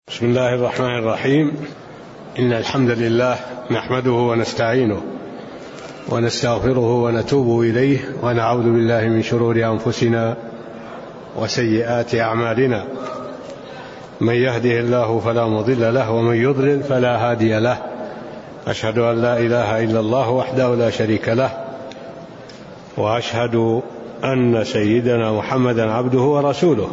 بسم الله الرحمن الرحيم. إن الحمد لله نحمده ونستعينه ونستغفره ونتوب إليه ونعوذ بالله من شرور أنفسنا وسيئات أعمالنا. من يهده الله فلا مضل له ومن يضلل فلا هادي له. أشهد أن لا إله إلا الله وحده لا شريك له، وأشهد أن سيدنا محمدا عبده ورسوله.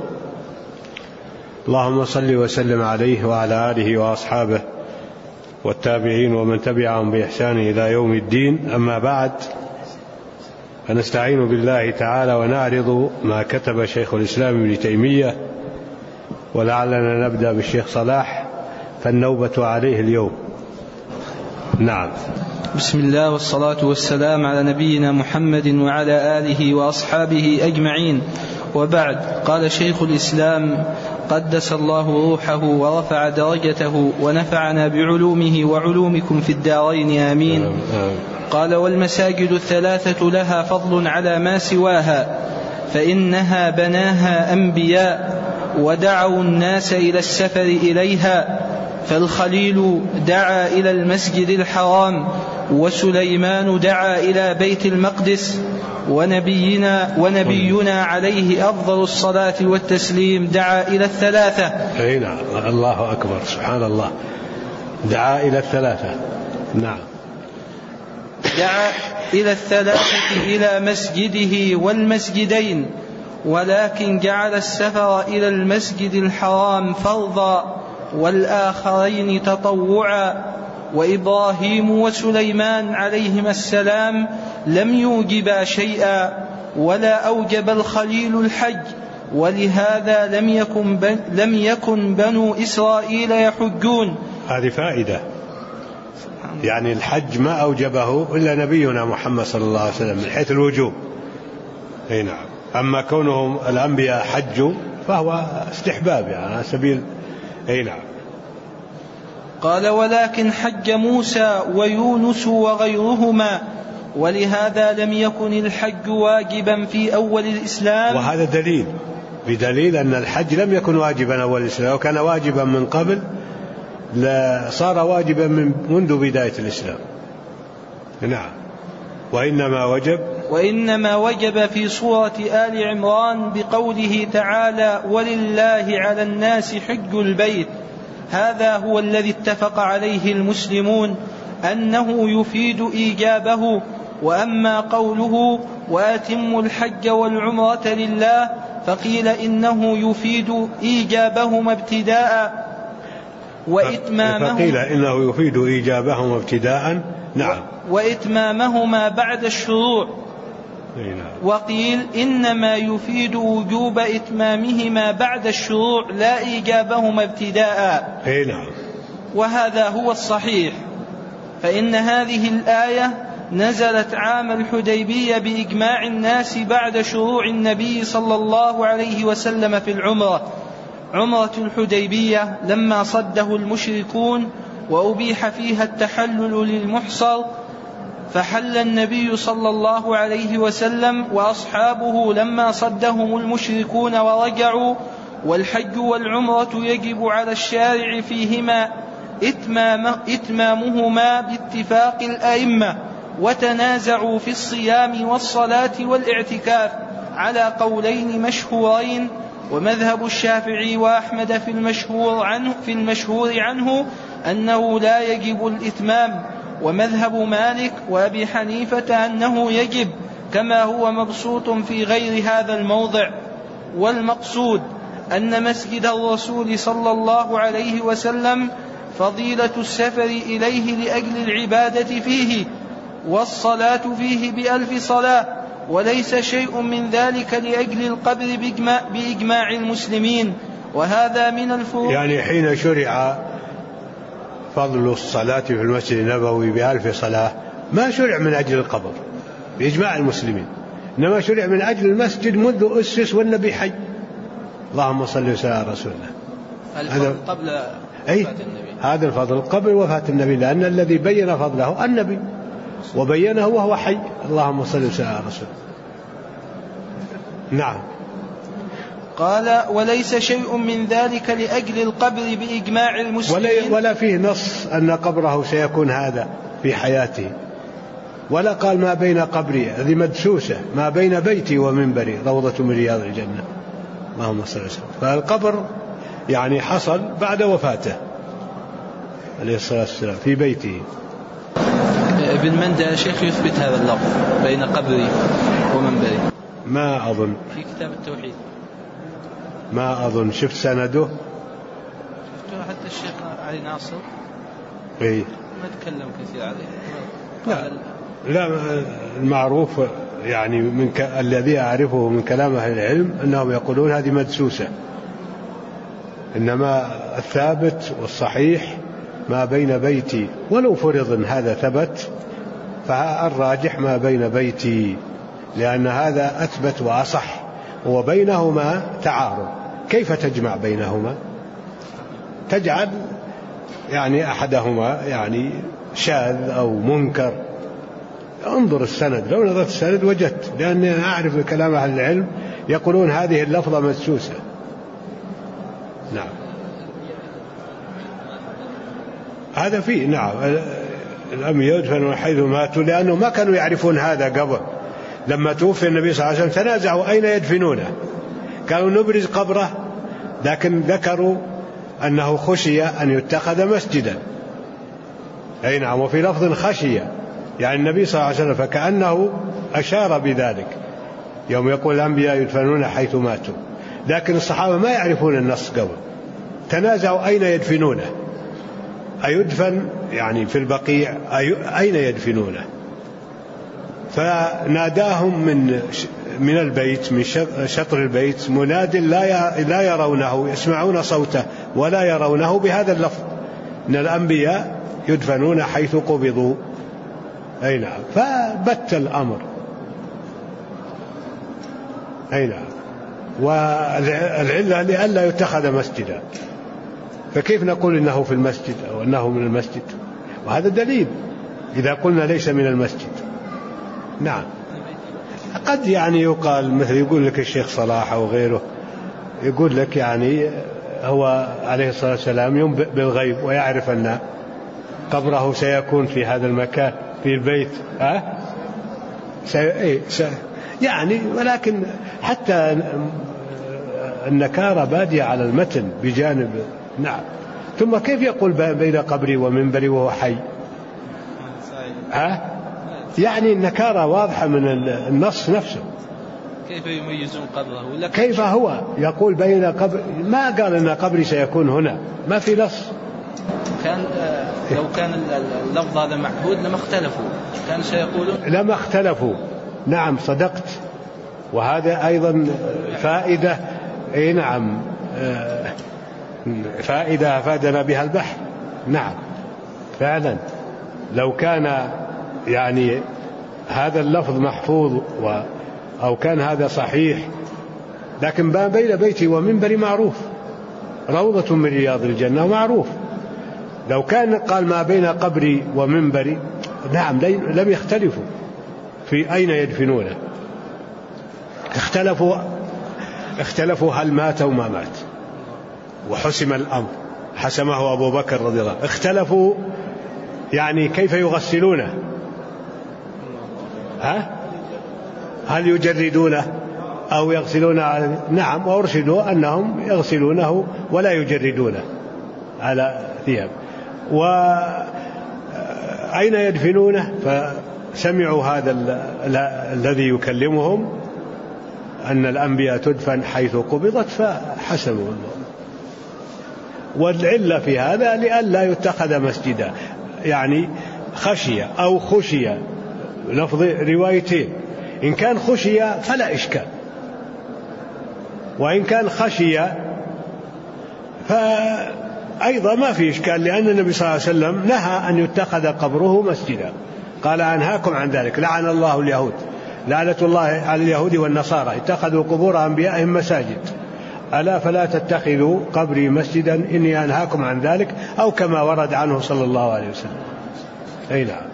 اللهم صل وسلم عليه وعلى آله وأصحابه والتابعين ومن تبعهم بإحسان إلى يوم الدين. أما بعد، فنستعين بالله تعالى ونعرض ما كتب شيخ الإسلام ابن تيمية، ولعلنا نبدأ بالشيخ صلاح، فالنوبة عليه اليوم. نعم. بسم الله والصلاة والسلام على نبينا محمد وعلى آله وأصحابه أجمعين، وبعد. قال شيخ الإسلام قدس الله روحه ورفع درجته ونفعنا بعلومه وعلومكم في الدارين آمين. قال: والمساجد الثلاثة لها فضل على ما سواها، فإنها بناها أنبياء ودعوا الناس إلى السفر إليها، فالخليل دعا إلى المسجد الحرام، وسليمان دعا إلى بيت المقدس، ونبينا عليه أفضل الصلاة والتسليم دعا إلى الثلاثة. نعم. الله أكبر، سبحان الله. دعا إلى الثلاثة. نعم. دعا إلى الثلاثة إلى مسجده والمسجدين، ولكن جعل السفر إلى المسجد الحرام فرضا والآخرين تطوعا. وإبراهيم وسليمان عليهما السلام لم يوجبا شيئا، ولا أوجب الخليل الحج، ولهذا لم يكن بنو إسرائيل يحجون. هذه فائدة، يعني الحج ما أوجبه إلا نبينا محمد صلى الله عليه وسلم من حيث الوجوب. نعم. أما كونهم الأنبياء حجوا فهو استحباب، يعني على سبيل. نعم. قال: ولكن حج موسى ويونس وغيرهما، ولهذا لم يكن الحج واجبا في أول الإسلام. وهذا بدليل أن الحج لم يكن واجبا أول الإسلام، لو كان واجبا من قبل لصار واجبا منذ بداية الإسلام. نعم. وإنما وجب في سورة آل عمران بقوله تعالى: ولله على الناس حج البيت. هذا هو الذي اتفق عليه المسلمون أنه يفيد إيجابه. وأما قوله: وأتموا الحج والعمرة لله، فقيل إنه يفيد إيجابهما ابتداء وإتمامهما. نعم. وإتمامهما بعد الشروع. وقيل إنما يفيد وجوب إتمامهما بعد الشروع لا إيجابهما ابتداء. نعم. وهذا هو الصحيح، فإن هذه الآية نزلت عام الحديبية بإجماع الناس بعد شروع النبي صلى الله عليه وسلم في العمرة. عمرة الحديبية لما صده المشركون وأبيح فيها التحلل للمحصر، فحل النبي صلى الله عليه وسلم وأصحابه لما صدهم المشركون ورجعوا. والحج والعمرة يجب على الشارع فيهما إتمامهما باتفاق الأئمة، وتنازعوا في الصيام والصلاة والاعتكاف على قولين مشهورين. ومذهب الشافعي وأحمد في المشهور عنه أنه لا يجب الإتمام، ومذهب مالك وأبي حنيفة أنه يجب، كما هو مبسوط في غير هذا الموضع. والمقصود أن مسجد الرسول صلى الله عليه وسلم فضيلة السفر إليه لأجل العبادة فيه والصلاة فيه ب1000 صلاة، وليس شيء من ذلك لأجل القبر بإجماع المسلمين. وهذا من الفروق. يعني حين شرع فضل الصلاة في المسجد النبوي ب1000 صلاة ما شرع من أجل القبر بإجماع المسلمين، إنما شرع من أجل المسجد منذ أسس والنبي حي. اللهم صل وسلم على رسولنا. الفضل قبل وفاة النبي. هذا الفضل قبل وفاة النبي، لأن الذي بين فضله النبي وبينه وهو حي. اللهم صل وسلم على رسولنا. نعم. قال: وليس شيء من ذلك لأجل القبر بإجماع المسلمين. ولا فيه نص أن قبره سيكون هذا في حياته، ولا قال ما بين قبري، هذه مدسوسة، ما بين بيتي ومنبري روضة من رياض الجنة. اللهم صل وسلم. فالقبر يعني حصل بعد وفاته عليه الصلاة والسلام في بيته. ابن مندى يا شيخ يثبت هذا اللفظ بين قبري ومنبري؟ ما أظن، في كتاب التوحيد ما أظن شفت سنده، حتى الشيخ علي ناصر إيه ما تكلم كثير عليه. لا المعروف يعني الذي أعرفه من كلام أهل العلم أنهم يقولون هذه مدسوسة، إنما الثابت والصحيح ما بين بيتي، ولو فرض إن هذا ثبت فالراجح ما بين بيتي، لأن هذا أثبت وأصح، وبينهما تعارض. كيف تجمع بينهما؟ تجعل يعني أحدهما يعني شاذ أو منكر. انظر السند، لو نظرت السند وجدت، لأني أعرف كلام أهل العلم يقولون هذه اللفظة مدسوسة. نعم هذا فيه، نعم الأنبياء يدفنون حيث ماتوا، لأنه ما كانوا يعرفون هذا قبل. لما توفي النبي صلى الله عليه وسلم تنازعوا أين يدفنونه، قالوا نبرز قبره، لكن ذكروا أنه خشي أن يتخذ مسجدا. أي نعم، وفي لفظ خشي يعني النبي صلى الله عليه وسلم، فكأنه أشار بذلك يوم يقول الأنبياء يدفنون حيث ماتوا، لكن الصحابة ما يعرفون النص قبل، تنازعوا أين يدفنونه، أيدفن يعني في البقيع، أين يدفنونه؟ فناداهم من البيت، من شطر البيت، مناد لا يرونه، يسمعون صوته ولا يرونه، بهذا اللفظ إن الأنبياء يدفنون حيث قبضوا. أي نعم، فبت الأمر. أي نعم، والعلة لئلا يتخذ مسجدا، فكيف نقول إنه في المسجد أو أنه من المسجد؟ وهذا دليل إذا قلنا ليس من المسجد. نعم، قد يعني يقال مثل يقول لك الشيخ صلاح أو غيره، يقول لك يعني هو عليه الصلاة والسلام ينبئ بالغيب ويعرف أن قبره سيكون في هذا المكان في البيت، يعني، ولكن حتى النكارة بادية على المتن بجانب. نعم، ثم كيف يقول بين قبري ومنبري وهو حي؟ يعني النكارة واضحة من النص نفسه. كيف يميزون قبره؟ كيف هو يقول بين قبر؟ ما قال أن قبري سيكون هنا، ما في نص. لو كان اللفظ هذا معهود لما اختلفوا، كان سيقولون لما اختلفوا. نعم صدقت، وهذا أيضا فائدة. أي نعم، فائدة أفادنا بها البحث. نعم فعلا، لو كان يعني هذا اللفظ محفوظ أو كان هذا صحيح، لكن ما بين بيتي ومنبري معروف، روضة من رياض الجنة معروف. لو كان قال ما بين قبري ومنبري، نعم لم يختلفوا في أين يدفنونه. اختلفوا هل مات أو ما مات، وحسم الأمر، حسمه أبو بكر رضي الله عنه. اختلفوا يعني كيف يغسلونه، هل يجردونه أو يغسلونه على. نعم، وأرشدوا أنهم يغسلونه ولا يجردونه على ثياب. وأين يدفنونه؟ فسمعوا هذا الذي يكلمهم أن الأنبياء تدفن حيث قبضت، فحسبوا الله. والعلة في هذا لئلا يتخذ مسجدا، يعني خشية أو خشية، لفظ روايتين. إن كان خشية فلا إشكال، وإن كان خشية فأيضا ما في إشكال، لأن النبي صلى الله عليه وسلم نهى أن يتخذ قبره مسجدا، قال أنهاكم عن ذلك، لعن الله اليهود، لعنة الله على اليهود والنصارى اتخذوا قبور أنبيائهم مساجد، ألا فلا تتخذوا قبري مسجدا إني أنهاكم عن ذلك، أو كما ورد عنه صلى الله عليه وسلم. أي نعم.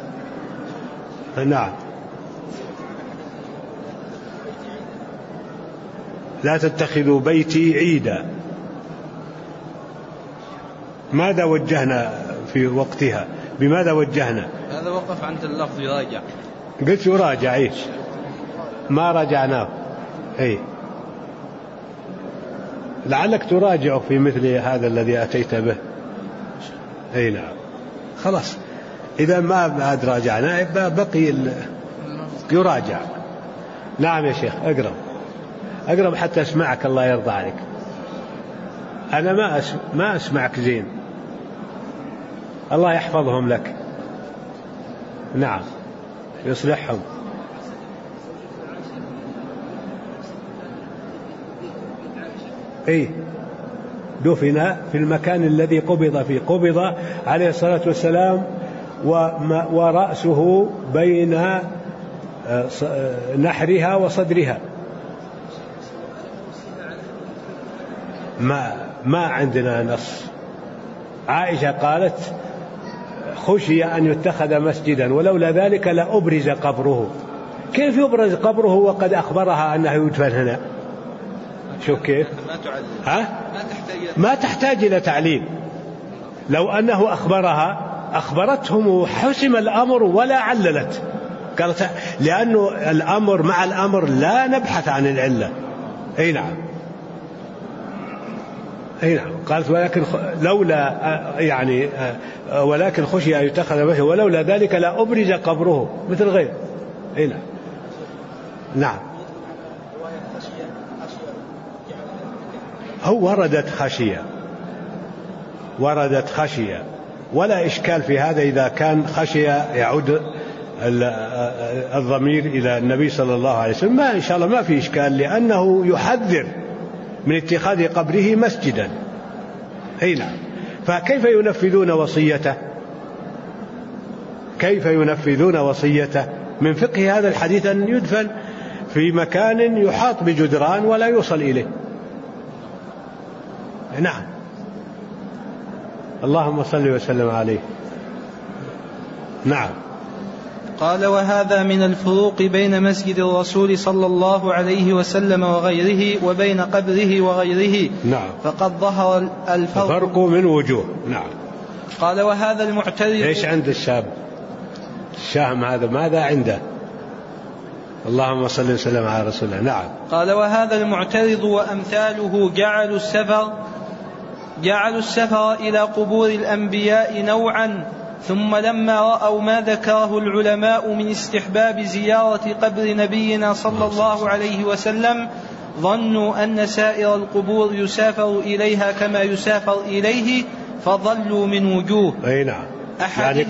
نعم لا تتخذوا بيتي عيدا. ماذا وجهنا في وقتها؟ بماذا وجهنا؟ هذا وقف عند اللفظ يراجع. قلت يراجع إيش؟ ما راجعناه. أي لعلك تراجع في مثل هذا الذي أتيت به. أي نعم خلاص، إذا ما بعد راجعنا بقي يراجع. نعم يا شيخ أقرب حتى أسمعك، الله يرضى عليك. أنا ما أسمعك زين، الله يحفظهم لك. نعم يصلحهم. إيه دفن في المكان الذي قبض فيه، قبض عليه الصلاة والسلام ورأسه بين نحرها وصدرها. ما عندنا نص. عائشة قالت خشي أن يتخذ مسجدا ولولا ذلك لأبرز قبره. كيف يبرز قبره وقد أخبرها أنه يدفن هنا؟ شو كيف؟ ما تحتاج إلى تعليل. لو أنه أخبرتهم حسم الأمر ولا عللت، قالت لأنه الأمر مع الأمر لا نبحث عن العلة. أي نعم قالت ولكن لولا يعني ولكن خشي أن يتخذ مسجدا ولولا ذلك لا أبرز قبره مثل غير. أي نعم هو وردت خشية ولا إشكال في هذا. إذا كان خشية يعود الضمير إلى النبي صلى الله عليه وسلم ما إن شاء الله ما في إشكال، لأنه يحذر من اتخاذ قبره مسجدا. أي نعم. فكيف ينفذون وصيته؟ كيف ينفذون وصيته؟ من فقه هذا الحديث أن يدفن في مكان يحاط بجدران ولا يوصل إليه. نعم اللهم صل وسلم عليه. نعم. قال وهذا من الفروق بين مسجد الرسول صلى الله عليه وسلم وغيره وبين قبره وغيره. نعم. فقد ظهر الفرق من وجوه. نعم. قال وهذا المعترض. ايش عند الشام هذا ماذا عنده؟ اللهم صل وسلم على رسول الله. نعم. قال وهذا المعترض وأمثاله جعلوا السفر إلى قبور الأنبياء نوعا، ثم لما رأوا ما ذكره العلماء من استحباب زيارة قبر نبينا صلى الله عليه وسلم ظنوا أن سائر القبور يسافر إليها كما يسافر إليه فضلوا من وجوه. أي نعم. يعني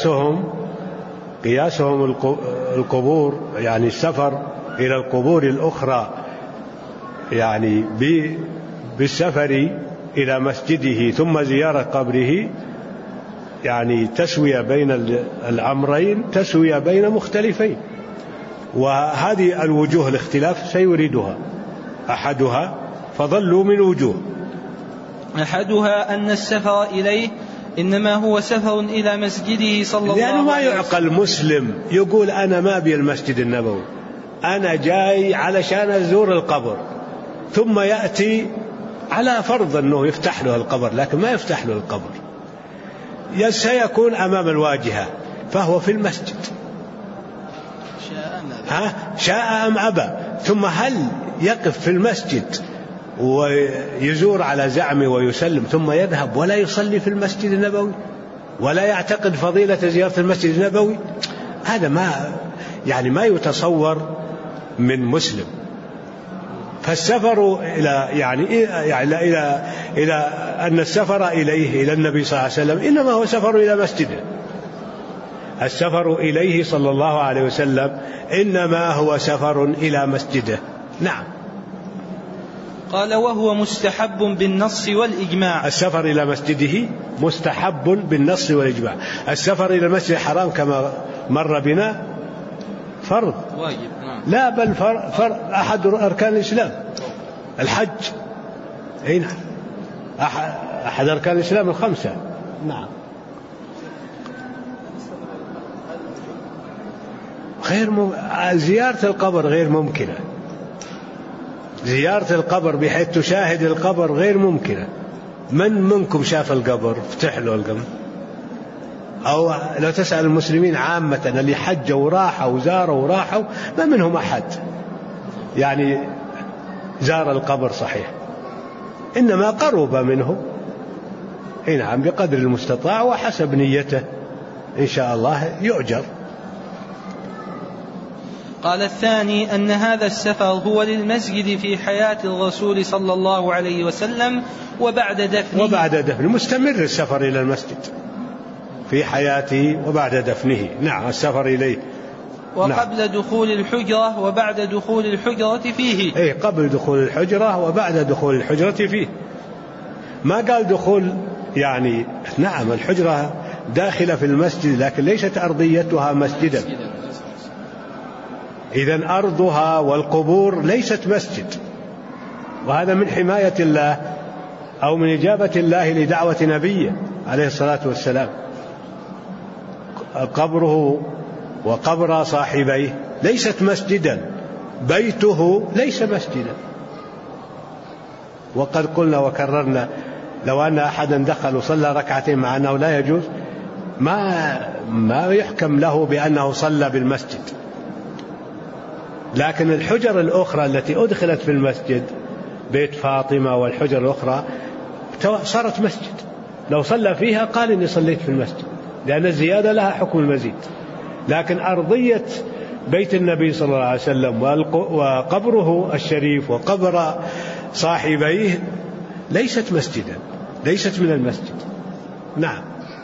قياسهم القبور، يعني السفر إلى القبور الأخرى يعني بالسفر إلى مسجده ثم زيارة قبره، يعني تسوية بين الأمرين، تسوية بين مختلفين. وهذه الوجوه الاختلاف سيريدها أحدها فضلوا من وجوه. أحدها أن السفر إليه إنما هو سفر إلى مسجده صلى الله عليه وسلم. لأنه ما يعقل مسلم يقول أنا ما أبي المسجد النبوي، أنا جاي علشان أزور القبر، ثم يأتي على فرض أنه يفتح له القبر، لكن ما يفتح له القبر، سيكون أمام الواجهة فهو في المسجد شاء أم أبى. ثم هل يقف في المسجد ويزور على زعمه ويسلم ثم يذهب ولا يصلي في المسجد النبوي ولا يعتقد فضيلة زيارة المسجد النبوي؟ هذا ما يتصور من مسلم. فالسفر إلى أن السفر إليه إلى النبي صلى الله عليه وسلم إنما هو سفر إلى مسجده. السفر إليه صلى الله عليه وسلم إنما هو سفر إلى مسجده. نعم. قال وهو مستحب بالنص والإجماع. السفر إلى مسجده مستحب بالنص والإجماع. السفر إلى المسجد الحرام كما مر بنا فرض واجب. لا بل فرض أحد أركان الإسلام الحج. أي نعم أحد أركان الإسلام الخمسة. نعم. زيارة القبر غير ممكنة، زيارة القبر بحيث تشاهد القبر غير ممكنة. من منكم شاف القبر؟ افتح له القبر. أو لو تسأل المسلمين عامة اللي حجوا وراحوا وزاروا وراحوا ما منهم أحد يعني زار القبر صحيح، إنما قرب منه نعم بقدر المستطاع وحسب نيته إن شاء الله يؤجر. قال الثاني أن هذا السفر هو للمسجد في حياة الرسول صلى الله عليه وسلم وبعد دفنه مستمر السفر إلى المسجد في حياته وبعد دفنه. نعم السفر إليه وقبل دخول الحجرة وبعد دخول الحجرة فيه. قبل دخول الحجرة وبعد دخول الحجرة فيه. ما قال دخول يعني نعم الحجرة داخلة في المسجد لكن ليست أرضيتها مسجدا. إذن أرضها والقبور ليست مسجد، وهذا من حماية الله أو من إجابة الله لدعوة نبيه عليه الصلاة والسلام. قبره وقبر صاحبيه ليست مسجدا، بيته ليس مسجدا. وقد قلنا وكررنا لو أن أحدا دخل وصلى ركعتين مع أنه لا يجوز ما يحكم له بأنه صلى بالمسجد. لكن الحجر الأخرى التي أدخلت في المسجد بيت فاطمة والحجر الأخرى صارت مسجد، لو صلى فيها قال إني صليت في المسجد، لأن الزيادة لها حكم المزيد. لكن أرضية بيت النبي صلى الله عليه وسلم وقبره الشريف وقبر صاحبيه ليست مسجدا، ليست من المسجد. نعم.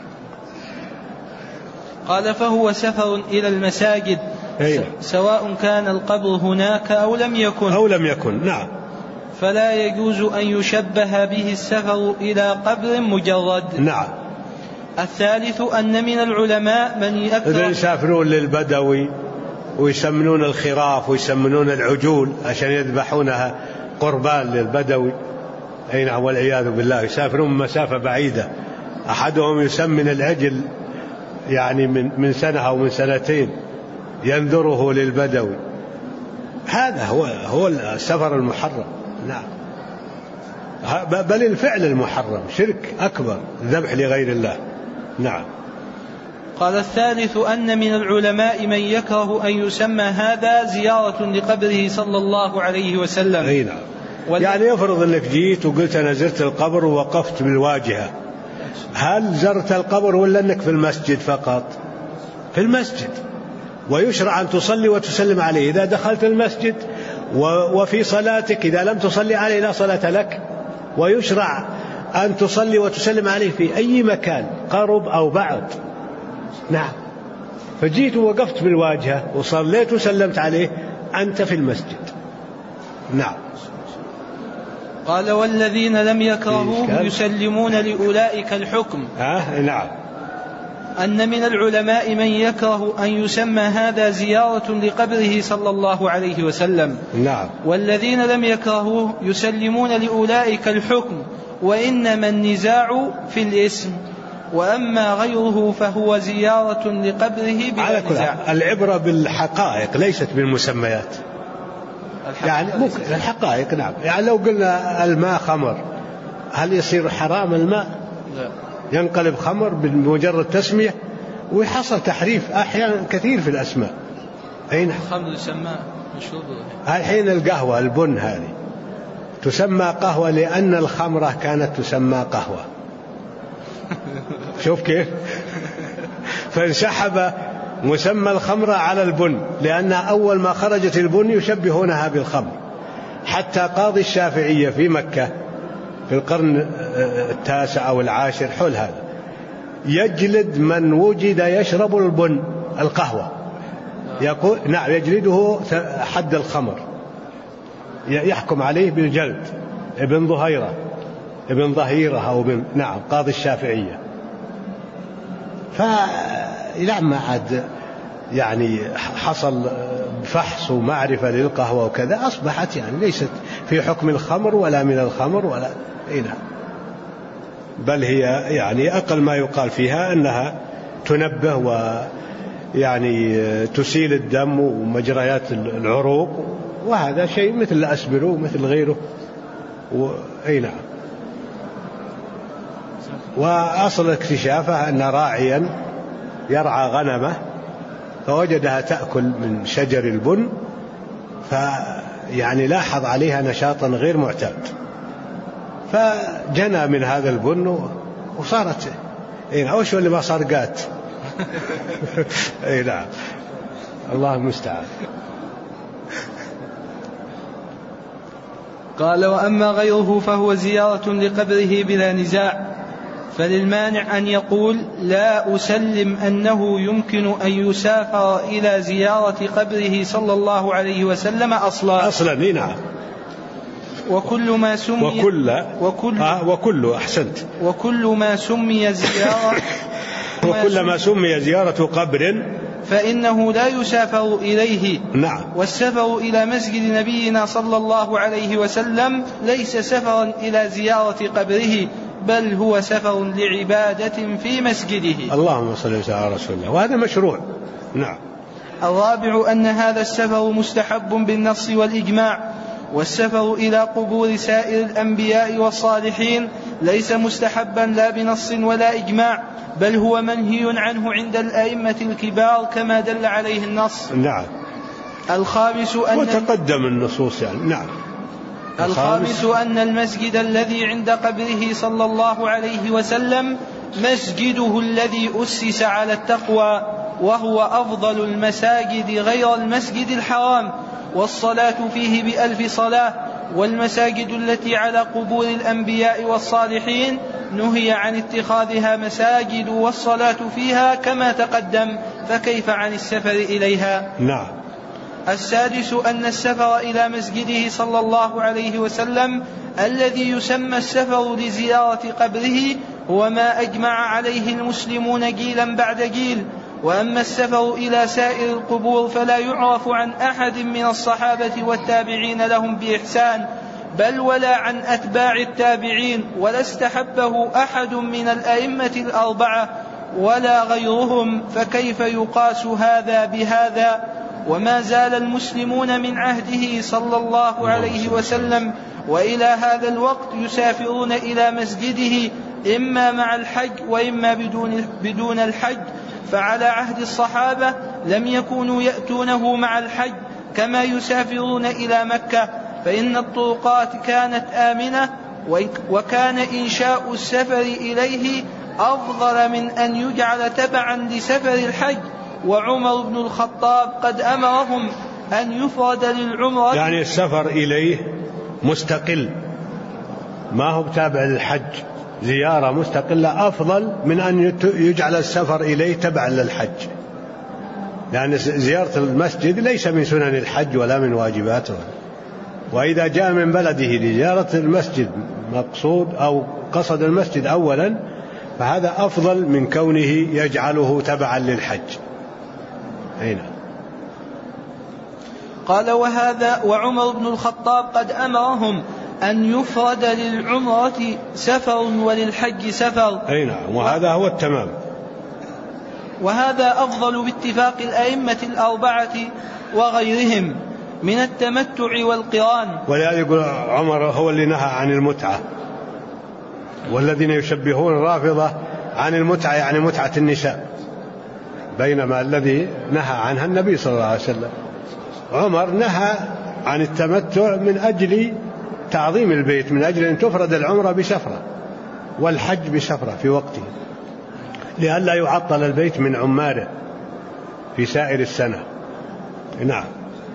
قال فهو سفر إلى المساجد سواء كان القبر هناك أو لم يكن. نعم. فلا يجوز أن يشبه به السفر إلى قبر مجرد. نعم. الثالث أن من العلماء من إذا يسافرون للبدوي ويسمنون الخراف ويسمنون العجول عشان يذبحونها قربان للبدوي نعم والعياذ بالله، يسافرون مسافة بعيدة. أحدهم يسمن العجل يعني من سنة أو من سنتين ينذره للبدوي. هذا هو السفر المحرم. نعم. بل الفعل المحرم شرك أكبر، ذبح لغير الله. نعم. قال الثالث أن من العلماء من يكره أن يسمى هذا زيارة لقبره صلى الله عليه وسلم. نعم. يعني يفرض أنك جيت وقلت أنا زرت القبر ووقفت بالواجهة، هل زرت القبر ولا أنك في المسجد فقط؟ في المسجد، ويشرع أن تصلي وتسلم عليه إذا دخلت المسجد، وفي صلاتك إذا لم تصلي عليه لا صلاة لك، ويشرع أن تصلي وتسلم عليه في أي مكان قرب أو بعد. نعم. فجيت ووقفت بالواجهة وصليت وسلمت عليه، أنت في المسجد. نعم. قال والذين لم يكرهوه يسلمون لأولئك الحكم. نعم. أن من العلماء من يكره أن يسمى هذا زيارة لقبره صلى الله عليه وسلم. نعم. والذين لم يكرهوه يسلمون لأولئك الحكم، وإنما النزاع في الاسم، وأما غيره فهو زيارة لقبره بلا نزاع. العبرة بالحقائق ليست بالمسميات. يعني ممكن الحقائق. نعم. يعني لو قلنا الماء خمر هل يصير حرام الماء؟ لا. ينقلب خمر بمجرد تسمية، ويحصل تحريف أحيانا كثير في الأسماء. الخمر يسمى مشروب. الحين القهوة البن هذه تسمى قهوة لأن الخمرة كانت تسمى قهوة. شوف كيف فانسحب مسمى الخمرة على البن، لأن أول ما خرجت البن يشبهونها بالخمر. حتى قاضي الشافعية في مكة في القرن 9 أو 10 حول هذا يجلد من وجد يشرب البن القهوة، يقول نعم يجلده حد الخمر، يحكم عليه بالجلد. ابن ظهيرة أو نعم قاضي الشافعية. فلما عاد يعني حصل فحص ومعرفة للقهوة وكذا أصبحت يعني ليست في حكم الخمر ولا من الخمر ولا نعم، بل هي يعني أقل ما يقال فيها أنها تنبه ويعني تسيل الدم ومجريات العروق وهذا شيء مثل الأسبرو مثل غيره أي نعم. وأصل اكتشافه أن راعيا يرعى غنمه فوجدها تأكل من شجر البن، فيعني لاحظ عليها نشاطا غير معتاد، فجنى من هذا البن وصارت وش اللي ما صار قات. اي نعم، الله المستعان. قال: وأما غيره فهو زيارة لقبره بلا نزاع، فللمانع أن يقول: لا أسلم أنه يمكن أن يسافر إلى زيارة قبره صلى الله عليه وسلم أصلا. نعم. وكل ما سمي أحسنت. وكل ما سمي زيارة وكل ما سمي زيارة قبر فإنه لا يسافر إليه. نعم. والسفر إلى مسجد نبينا صلى الله عليه وسلم ليس سفرا إلى زيارة قبره، بل هو سفر لعبادة في مسجده. اللهم صل وسلم على رسول الله، وهذا مشروع. نعم. الرابع أن هذا السفر مستحب بالنص والإجماع، والسفر إلى قبور سائر الأنبياء والصالحين ليس مستحبا لا بنص ولا إجماع، بل هو منهي عنه عند الأئمة الكبار كما دل عليه النص. نعم. الخامس وتقدم النصوص يعني. نعم. الخامس أن المسجد الذي عند قبره صلى الله عليه وسلم مسجده الذي أسس على التقوى، وهو أفضل المساجد غير المسجد الحرام، والصلاة فيه ب1000 صلاة. والمساجد التي على قبور الأنبياء والصالحين نهي عن اتخاذها مساجد والصلاة فيها كما تقدم، فكيف عن السفر إليها؟ نعم. السادس أن السفر إلى مسجده صلى الله عليه وسلم الذي يسمى السفر لزيارة قبره هو ما أجمع عليه المسلمون جيلا بعد جيل. وأما السفر إلى سائر القبور فلا يعرف عن أحد من الصحابة والتابعين لهم بإحسان، بل ولا عن أتباع التابعين، ولا استحبه أحد من الأئمة الأربعة ولا غيرهم، فكيف يقاس هذا بهذا؟ وما زال المسلمون من عهده صلى الله عليه وسلم وإلى هذا الوقت يسافرون إلى مسجده إما مع الحج وإما بدون الحج. فعلى عهد الصحابة لم يكونوا يأتونه مع الحج كما يسافرون إلى مكة، فإن الطرقات كانت آمنة، وكان إنشاء السفر إليه أفضل من أن يجعل تبعا لسفر الحج. وعمر بن الخطاب قد أمرهم أن يفرد للعمرة، يعني السفر إليه مستقل ما هو تابع للحج، زيارة مستقلة أفضل من أن يجعل السفر إليه تبعا للحج، لأن زيارة المسجد ليس من سنن الحج ولا من واجباته. وإذا جاء من بلده لزيارة المسجد مقصود أو قصد المسجد أولا فهذا أفضل من كونه يجعله تبعا للحج. هنا قال: وعمر بن الخطاب قد أمرهم أن يفرد للعمرة سفر وللحج سفر. أي نعم، وهذا هو التمام، وهذا أفضل باتفاق الأئمة الأربعة وغيرهم من التمتع والقران. ولذلك يقول عمر هو اللي نهى عن المتعة، والذين يشبهون الرافضة عن المتعة يعني متعة النساء، بينما الذي نهى عنها النبي صلى الله عليه وسلم. عمر نهى عن التمتع من أجل تعظيم البيت، من أجل أن تفرد العمرة بسفرة والحج بسفرة في وقته، لئلا يعطل البيت من عماره في سائر السنة. نعم.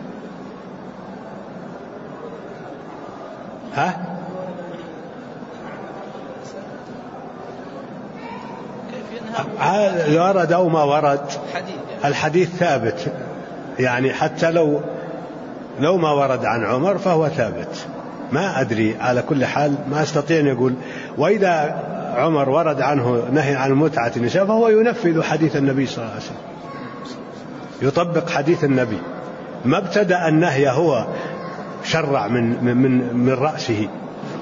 ورد أو ما ورد الحديث ثابت، يعني حتى لو ما ورد عن عمر فهو ثابت. ما أدري، على كل حال ما أستطيع أن يقول. وإذا عمر ورد عنه نهي عن متعة النساء فهو ينفذ حديث النبي صلى الله عليه وسلم، يطبق حديث النبي، ما ابتدأ النهي هو شرع من رأسه،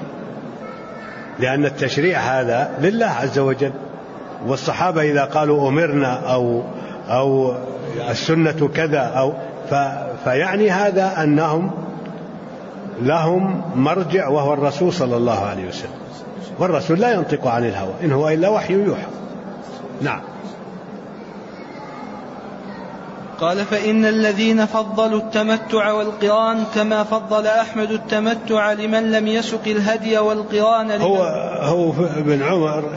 لأن التشريع هذا لله عز وجل. والصحابة إذا قالوا أمرنا أو السنة كذا فيعني هذا أنهم لهم مرجع وهو الرسول صلى الله عليه وسلم، والرسول لا ينطق عن الهوى إن هو إلا وحي يوحى. نعم. قال فإن الذين فضلوا التمتع والقران كما فضل أحمد التمتع لمن لم يسق الهدي والقران هو ابن عمر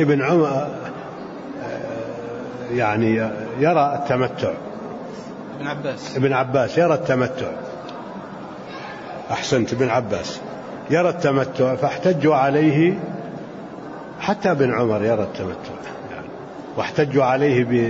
يعني يرى التمتع. ابن عباس يرى التمتع. أحسنت، ابن عباس يرى التمتع فاحتجوا عليه، حتى ابن عمر يرى التمتع يعني، واحتجوا عليه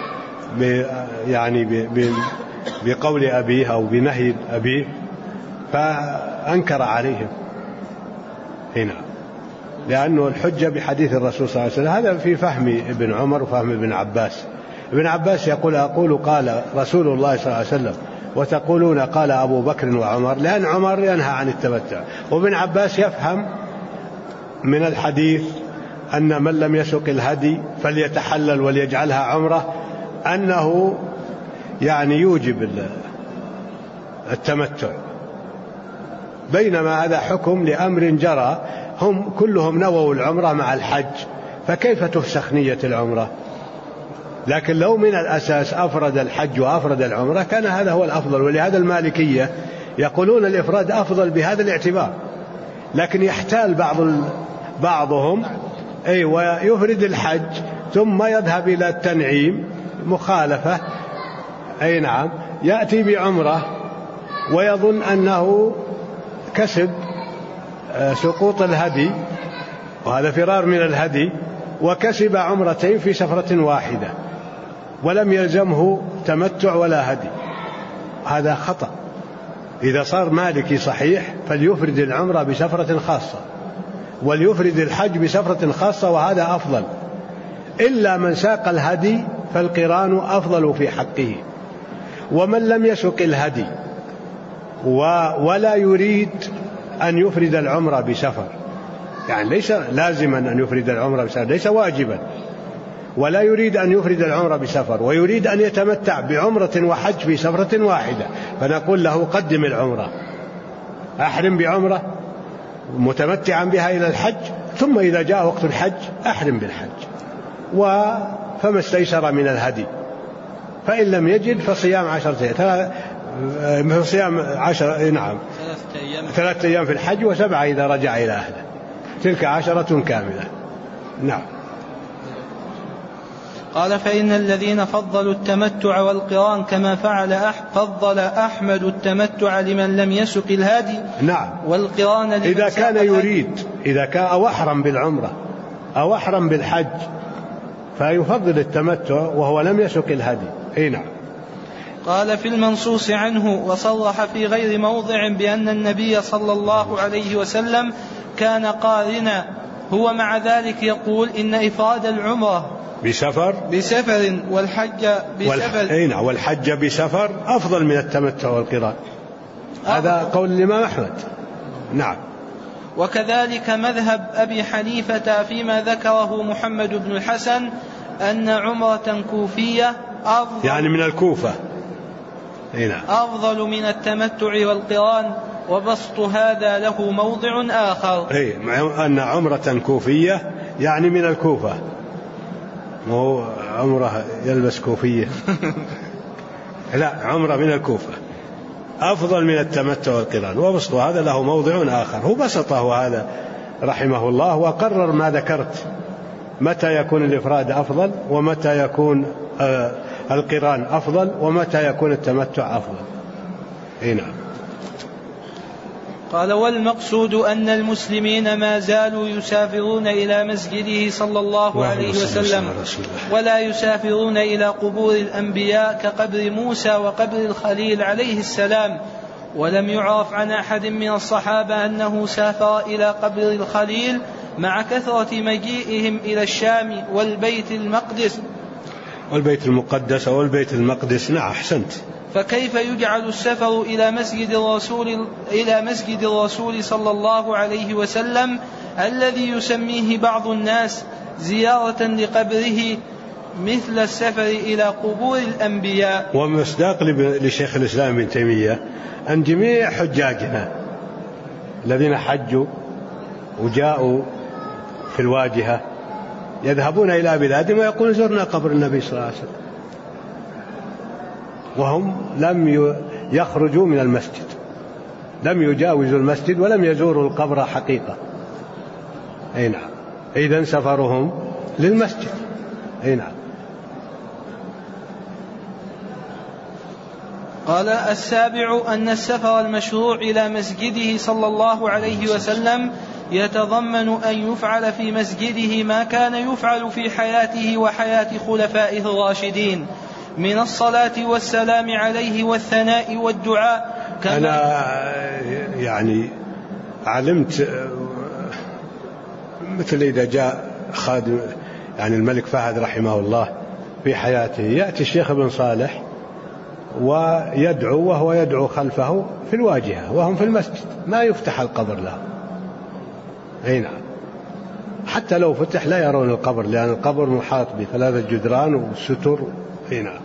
بقول أبيه أو بنهي أبيه فأنكر عليهم هنا، لأنه الحجة بحديث الرسول صلى الله عليه وسلم. هذا في فهم ابن عمر وفهم ابن عباس. ابن عباس يقول أقول قال رسول الله صلى الله عليه وسلم وتقولون قال أبو بكر وعمر، لأن عمر ينهى عن التمتع. وابن عباس يفهم من الحديث أن من لم يسق الهدي فليتحلل وليجعلها عمرة، أنه يعني يوجب التمتع، بينما هذا حكم لأمر جرى، هم كلهم نووا العمرة مع الحج، فكيف تفسخ نية العمرة؟ لكن لو من الأساس أفرد الحج وأفرد العمرة كان هذا هو الأفضل. ولهذا المالكية يقولون الإفراد أفضل بهذا الاعتبار، لكن يحتال بعضهم ويفرد الحج ثم يذهب إلى التنعيم مخالفة، نعم، يأتي بعمرة ويظن أنه كسب سقوط الهدي، وهذا فرار من الهدي، وكسب عمرتين في سفرة واحدة ولم يلزمه تمتع ولا هدي. هذا خطأ. إذا صار مالكي صحيح فليفرد العمرة بسفرة خاصة وليفرد الحج بسفرة خاصة، وهذا أفضل. إلا من ساق الهدي فالقران أفضل في حقه. ومن لم يسق الهدي ولا يريد أن يفرد العمرة بسفر، يعني ليس لازما أن يفرد العمرة بسفر، ليس واجبا، ولا يريد أن يفرد العمرة بسفر ويريد أن يتمتع بعمرة وحج في سفرة واحدة، فنقول له قدم العمرة، أحرم بعمرة متمتعا بها إلى الحج، ثم إذا جاء وقت الحج أحرم بالحج، فما استيسر من الهدي. فإن لم يجد فصيام 10 أيام، صيام 10 نعم 3 أيام في الحج و7 إذا رجع إلى أهله، تلك 10 كاملة. نعم. قال فإن الذين فضلوا التمتع والقران كما فضل أحمد التمتع لمن لم يسق الهادي. نعم. والقران لمن إذا كان يريد، إذا كان أو أحرم بالعمرة أو أحرم بالحج فيفضل التمتع وهو لم يسق الهدي. نعم. قال في المنصوص عنه وصرح في غير موضع بأن النبي صلى الله عليه وسلم كان قارنا، هو مع ذلك يقول إن إفراد العمرة بسفر والحج بسفر أفضل من التمتع والقران. هذا قول الإمام أحمد. نعم. وكذلك مذهب أبي حنيفة فيما ذكره محمد بن الحسن أن عمرة كوفية يعني من الكوفة أفضل من التمتع والقران، وبسط هذا له موضع آخر. أن عمرة كوفية يعني من الكوفة، مو عمره يلبس كوفية لا، عمرة من الكوفة أفضل من التمتع والقران، وبسط هذا له موضع آخر. هو بسطه هذا رحمه الله وقرر ما ذكرت، متى يكون الإفراد أفضل ومتى يكون القران أفضل ومتى يكون التمتع أفضل. نعم. قال والمقصود أن المسلمين ما زالوا يسافرون إلى مسجده صلى الله عليه وسلم، ولا يسافرون إلى قبور الأنبياء كقبر موسى وقبر الخليل عليه السلام. ولم يعرف عن أحد من الصحابة أنه سافر إلى قبر الخليل مع كثرة مجيئهم إلى الشام والبيت المقدس أو البيت المقدس. نعم أحسنت. فكيف يجعل السفر إلى مسجد الرسول صلى الله عليه وسلم الذي يسميه بعض الناس زيارة لقبره مثل السفر إلى قبور الأنبياء؟ ومصداق لشيخ الإسلام ابن تيمية أن جميع حجاجنا الذين حجوا وجاءوا في الواجهة يذهبون إلى بلادهم ويقولون زرنا قبر النبي صلى الله عليه وسلم، وهم لم يخرجوا من المسجد، لم يجاوزوا المسجد ولم يزوروا القبر حقيقة. أي نعم، إذن سفرهم للمسجد. أي نعم. قال: السابع أن السفر المشروع إلى مسجده صلى الله عليه وسلم يتضمن أن يفعل في مسجده ما كان يفعل في حياته وحياة خلفائه الراشدين من الصلاة والسلام عليه والثناء والدعاء. أنا يعني علمت مثل إذا جاء خادم يعني الملك فهد رحمه الله في حياته، يأتي الشيخ ابن صالح ويدعو وهو يدعو خلفه في الواجهة وهم في المسجد، ما يفتح القبر له. أي نعم، حتى لو فتح لا يرون القبر، لأن القبر محاط بثلاثة جدران وستر. أي نعم.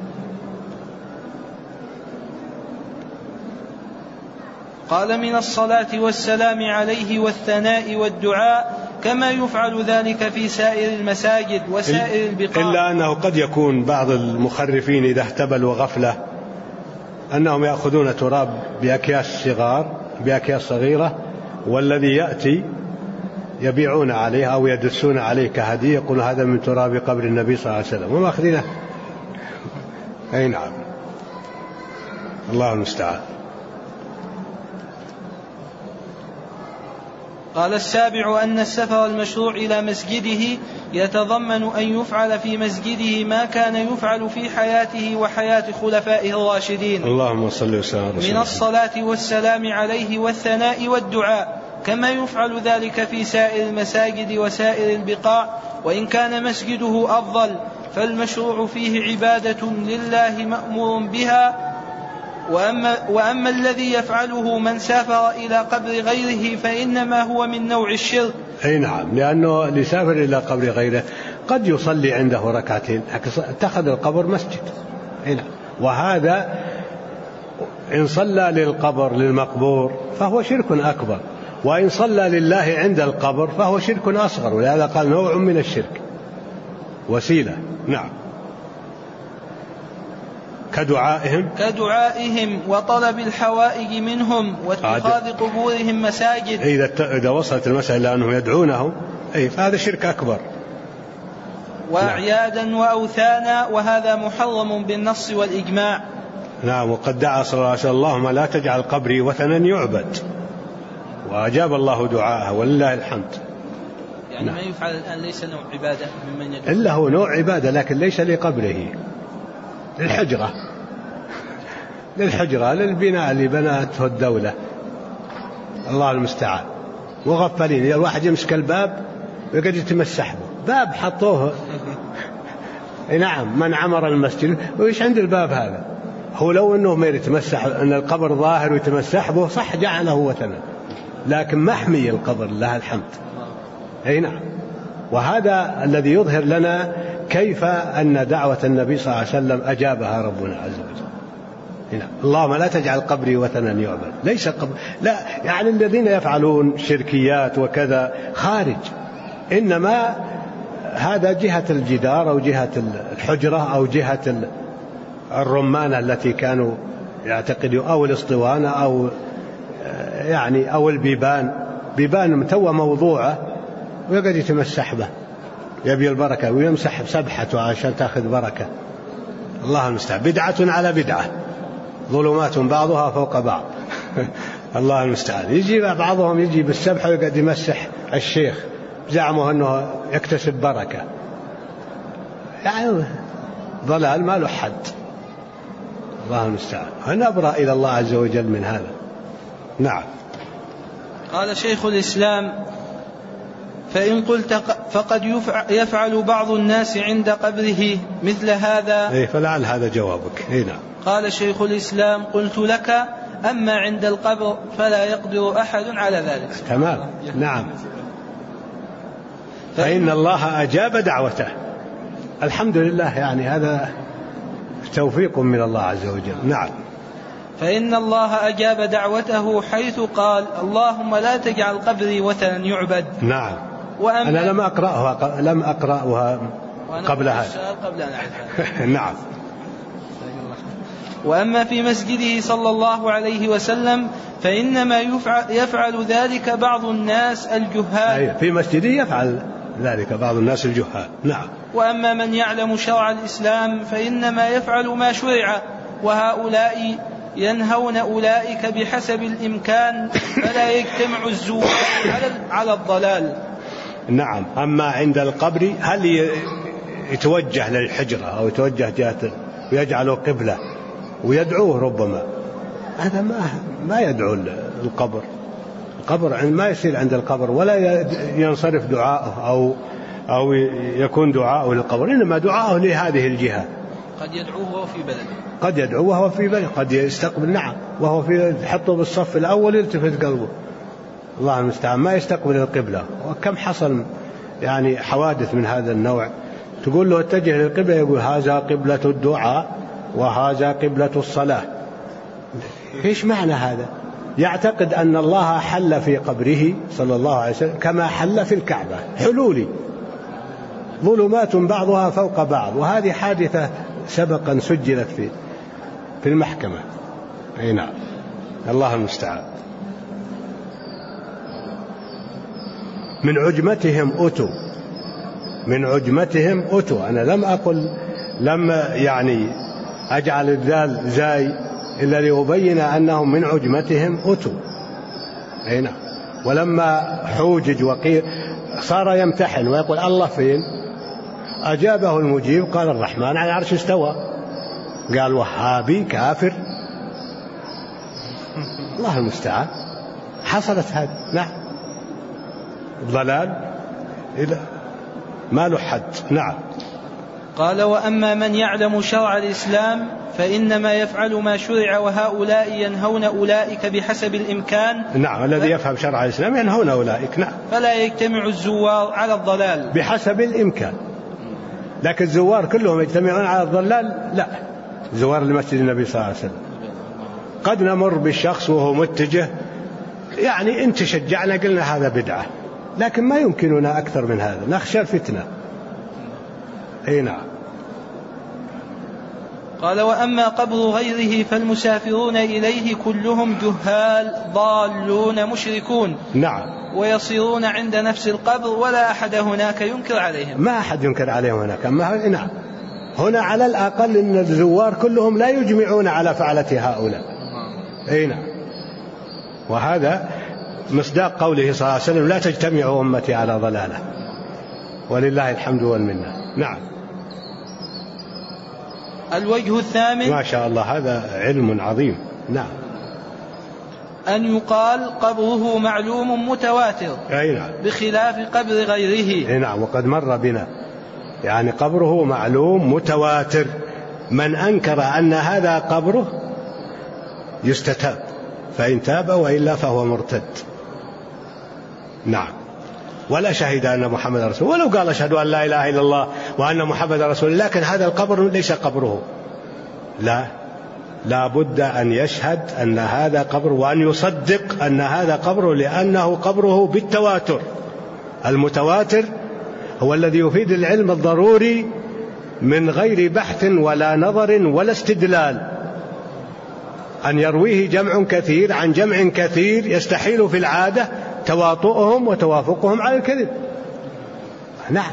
قال: من الصلاة والسلام عليه والثناء والدعاء كما يفعل ذلك في سائر المساجد وسائر البقاع. إلا أنه قد يكون بعض المخرفين إذا احتبلوا غفلة أنهم يأخذون تراب بأكياس صغيرة، والذي يأتي يبيعون عليه أو يدسون عليه كهدية، يقول هذا من تراب قبر النبي صلى الله عليه وسلم، وما أخذينه. أي نعم، الله المستعان. قال: السابع أن السفر المشروع إلى مسجده يتضمن أن يفعل في مسجده ما كان يفعل في حياته وحياة خلفائه الراشدين، اللهم صل وسلم من الصلاة والسلام عليه والثناء والدعاء كما يفعل ذلك في سائر المساجد وسائر البقاع، وإن كان مسجده أفضل فالمشروع فيه عبادة لله مأمور بها. وأما الذي يفعله من سافر إلى قبر غيره فإنما هو من نوع الشرك. أي نعم، لأنه لسافر إلى قبر غيره قد يصلي عنده ركعتين، اتخذ القبر مسجد. أي نعم، وهذا إن صلى للقبر للمقبور فهو شرك أكبر، وإن صلى لله عند القبر فهو شرك أصغر، ولهذا قال نوع من الشرك، وسيلة. نعم، كدعائهم وطلب الحوائج منهم واتخاذ قبورهم مساجد. إذا وصلت المسألة أنهم يدعونهم فهذا شرك أكبر. وأعيادا وأوثانا، وهذا محرم بالنص والإجماع. نعم، وقد دعا صلى الله عليه وسلم اللهم لا تجعل قبري وثنا يعبد، وأجاب الله دعاءه ولله الحمد. يعني ما يفعل الآن ليس نوع عبادة ممن يدعو، إلا هو نوع عبادة لكن ليس لقبره، للحجرة للبناء اللي بنته الدولة، الله المستعان. وغفلين، الواحد يمسك الباب ويقعد يتمسح به، باب حطوه. نعم، من عمر المسجد وإيش عند الباب هذا؟ هو لو أنه ما يتمسح، أن القبر ظاهر ويتمسح به صح جعله وثنا، لكن محمي القبر لله الحمد. أي نعم، وهذا الذي يظهر لنا كيف أن دعوة النبي صلى الله عليه وسلم أجابها ربنا عز وجل. هنا اللهم لا تجعل قبري وثنا يعبد، ليس قبر، لا يعني الذين يفعلون شركيات وكذا خارج، إنما هذا جهة الجدار أو جهة الحجرة أو جهة الرمانة التي كانوا يعتقدوا، أو الاسطوانة أو يعني أو بيبان متوى موضوعة ويقعد يتمسح به، يبي البركة ويمسح بسبحته عشان تأخذ بركة. الله المستعان، بدعة على بدعة، ظلمات بعضها فوق بعض. الله المستعان. يجي بعضهم يجي بالسبحة ويقعد يمسح الشيخ، زعمه أنه يكتسب بركة، يعني ضلال ما له حد. الله المستعان، فنبرأ إلى الله عز وجل من هذا. نعم. قال شيخ الإسلام: فإن قلت فقد يفعل بعض الناس عند قبره مثل هذا، فلعل هذا جوابك. نعم. قال شيخ الإسلام: قلت لك أما عند القبر فلا يقدر أحد على ذلك. تمام. نعم، فإن الله أجاب دعوته، الحمد لله، يعني هذا توفيق من الله عز وجل. نعم. فإن الله أجاب دعوته حيث قال اللهم لا تجعل قبري وثنا يعبد. نعم. أنا لم أقرأها قبل هذا. نعم. وأما في مسجده صلى الله عليه وسلم فإنما يفعل ذلك بعض الناس الجهال. في مسجده يفعل ذلك بعض الناس الجهال. نعم. وأما من يعلم شرع الإسلام فإنما يفعل ما شرع، وهؤلاء ينهون أولئك بحسب الإمكان، فلا يجتمع الزوار على الضلال. نعم. أما عند القبر هل يتوجه للحجرة أو يتوجه جهة ويجعله قبلة ويدعوه؟ ربما هذا ما يدعو القبر ما يصير عند القبر، ولا ينصرف دعاءه أو يكون دعاءه للقبر، إنما دعاءه لهذه الجهة. قد يدعوه وهو في بلده، قد يدعوه وهو في بلده، قد يستقبل. نعم. وهو حطه بالصف الأول يلتفت قلبه، الله المستعان، ما يستقبل القبلة. وكم حصل يعني حوادث من هذا النوع، تقول له اتجه للقبلة يقول هذا قبلة الدعاء وهذا قبلة الصلاة. إيش معنى هذا؟ يعتقد أن الله حل في قبره صلى الله عليه وسلم كما حل في الكعبة، حلولي، ظلمات بعضها فوق بعض. وهذه حادثة سبقا سجلت في المحكمة. أي نعم. الله المستعان. من عجمتهم أتوا. أنا لم يعني أجعل الذال زاي إلا لأبين أنهم من عجمتهم أتوا. أي نعم. ولما حوجج وقيل صار يمتحن ويقول الله فين؟ أجابه المجيب قال الرحمن على العرش استوى. قال وهابي كافر. الله المستعان. حصلت هذه. نعم. ضلال إلى ما له حد. نعم. قال وأما من يعلم شرع الإسلام فإنما يفعل ما شرع، وهؤلاء ينهون أولئك بحسب الإمكان. نعم. الذي يفهم شرع الإسلام ينهون أولئك. نعم. فلا يجتمع الزوار على الضلال بحسب الإمكان. لكن الزوار كلهم يجتمعون على الضلال؟ لا. زوار المسجد النبي صلى الله عليه وسلم قد نمر بالشخص وهو متجه، يعني إن تشجعنا قلنا هذا بدعة، لكن ما يمكننا أكثر من هذا، نخشى الفتنة. أي نعم. قال وأما قبر غيره فالمسافرون إليه كلهم جهال ضالون مشركون. نعم. ويصيرون عند نفس القبر ولا أحد هناك ينكر عليهم. ما أحد ينكر عليهم هناك. أما نعم هنا على الأقل إن الزوار كلهم لا يجمعون على فعلة هؤلاء. أي نعم. وهذا مصداق قوله صلى الله عليه وسلم لا تجتمع أمتي على ضلالة، ولله الحمد والمنة. نعم. الوجه الثامن. ما شاء الله هذا علم عظيم. نعم. أن يقال قبره معلوم متواتر. أي نعم. بخلاف قبر غيره. أي نعم. وقد مر بنا يعني قبره معلوم متواتر، من أنكر أن هذا قبره يستتاب، فإن تاب وإلا فهو مرتد. نعم. ولا شهد أن محمد رسول، ولو قال أشهد أن لا إله إلا الله وأن محمد رسول، لكن هذا القبر ليس قبره. لا بد أن يشهد أن هذا قبر، وأن يصدق أن هذا قبره، لأنه قبره بالتواتر. المتواتر هو الذي يفيد العلم الضروري من غير بحث ولا نظر ولا استدلال، أن يرويه جمع كثير عن جمع كثير يستحيل في العادة تواطؤهم وتوافقهم على الكذب. نعم.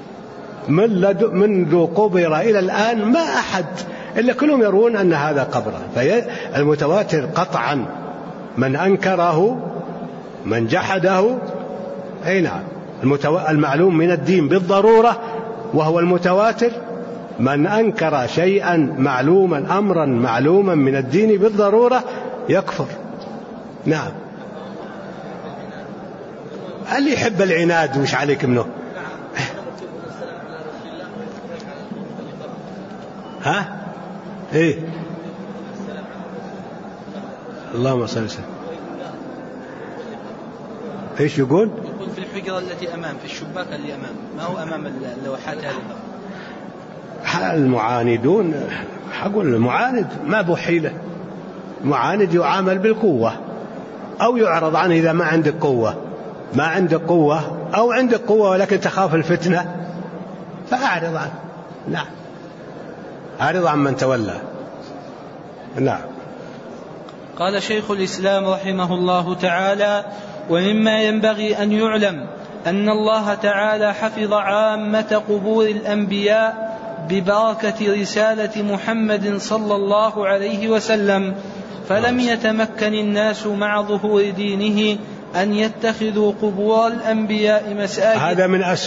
منذ قبر إلى الآن ما أحد إلا كلهم يرون أن هذا قبره. فالمتواتر قطعا من أنكره من جحده. أي نعم. المعلوم من الدين بالضرورة وهو المتواتر، من أنكر شيئا معلوما أمرا معلوما من الدين بالضرورة يكفر. نعم. اللي يحب العناد وش عليك منه؟ ها؟ ايه اللهم صل وسلم. ايش يقول؟ يقول في الحجرة التي أمام، في الشباك اللي أمام، ما هو أمام اللوحات هذه. المعاندون، حقول المعاند ما بو حيلة، معاند يعامل بالقوة، أو يعرض عنه إذا ما عندك قوة أو عندك قوة ولكن تخاف الفتنة فأعرض عنه. نعم، أعرض عن من تولى. نعم. قال شيخ الإسلام رحمه الله تعالى: ومما ينبغي أن يعلم أن الله تعالى حفظ عامة قبور الأنبياء ببركة رسالة محمد صلى الله عليه وسلم، فلم يتمكن الناس مع ظهور دينه أن يتخذوا قبور الأنبياء مساجد. هذا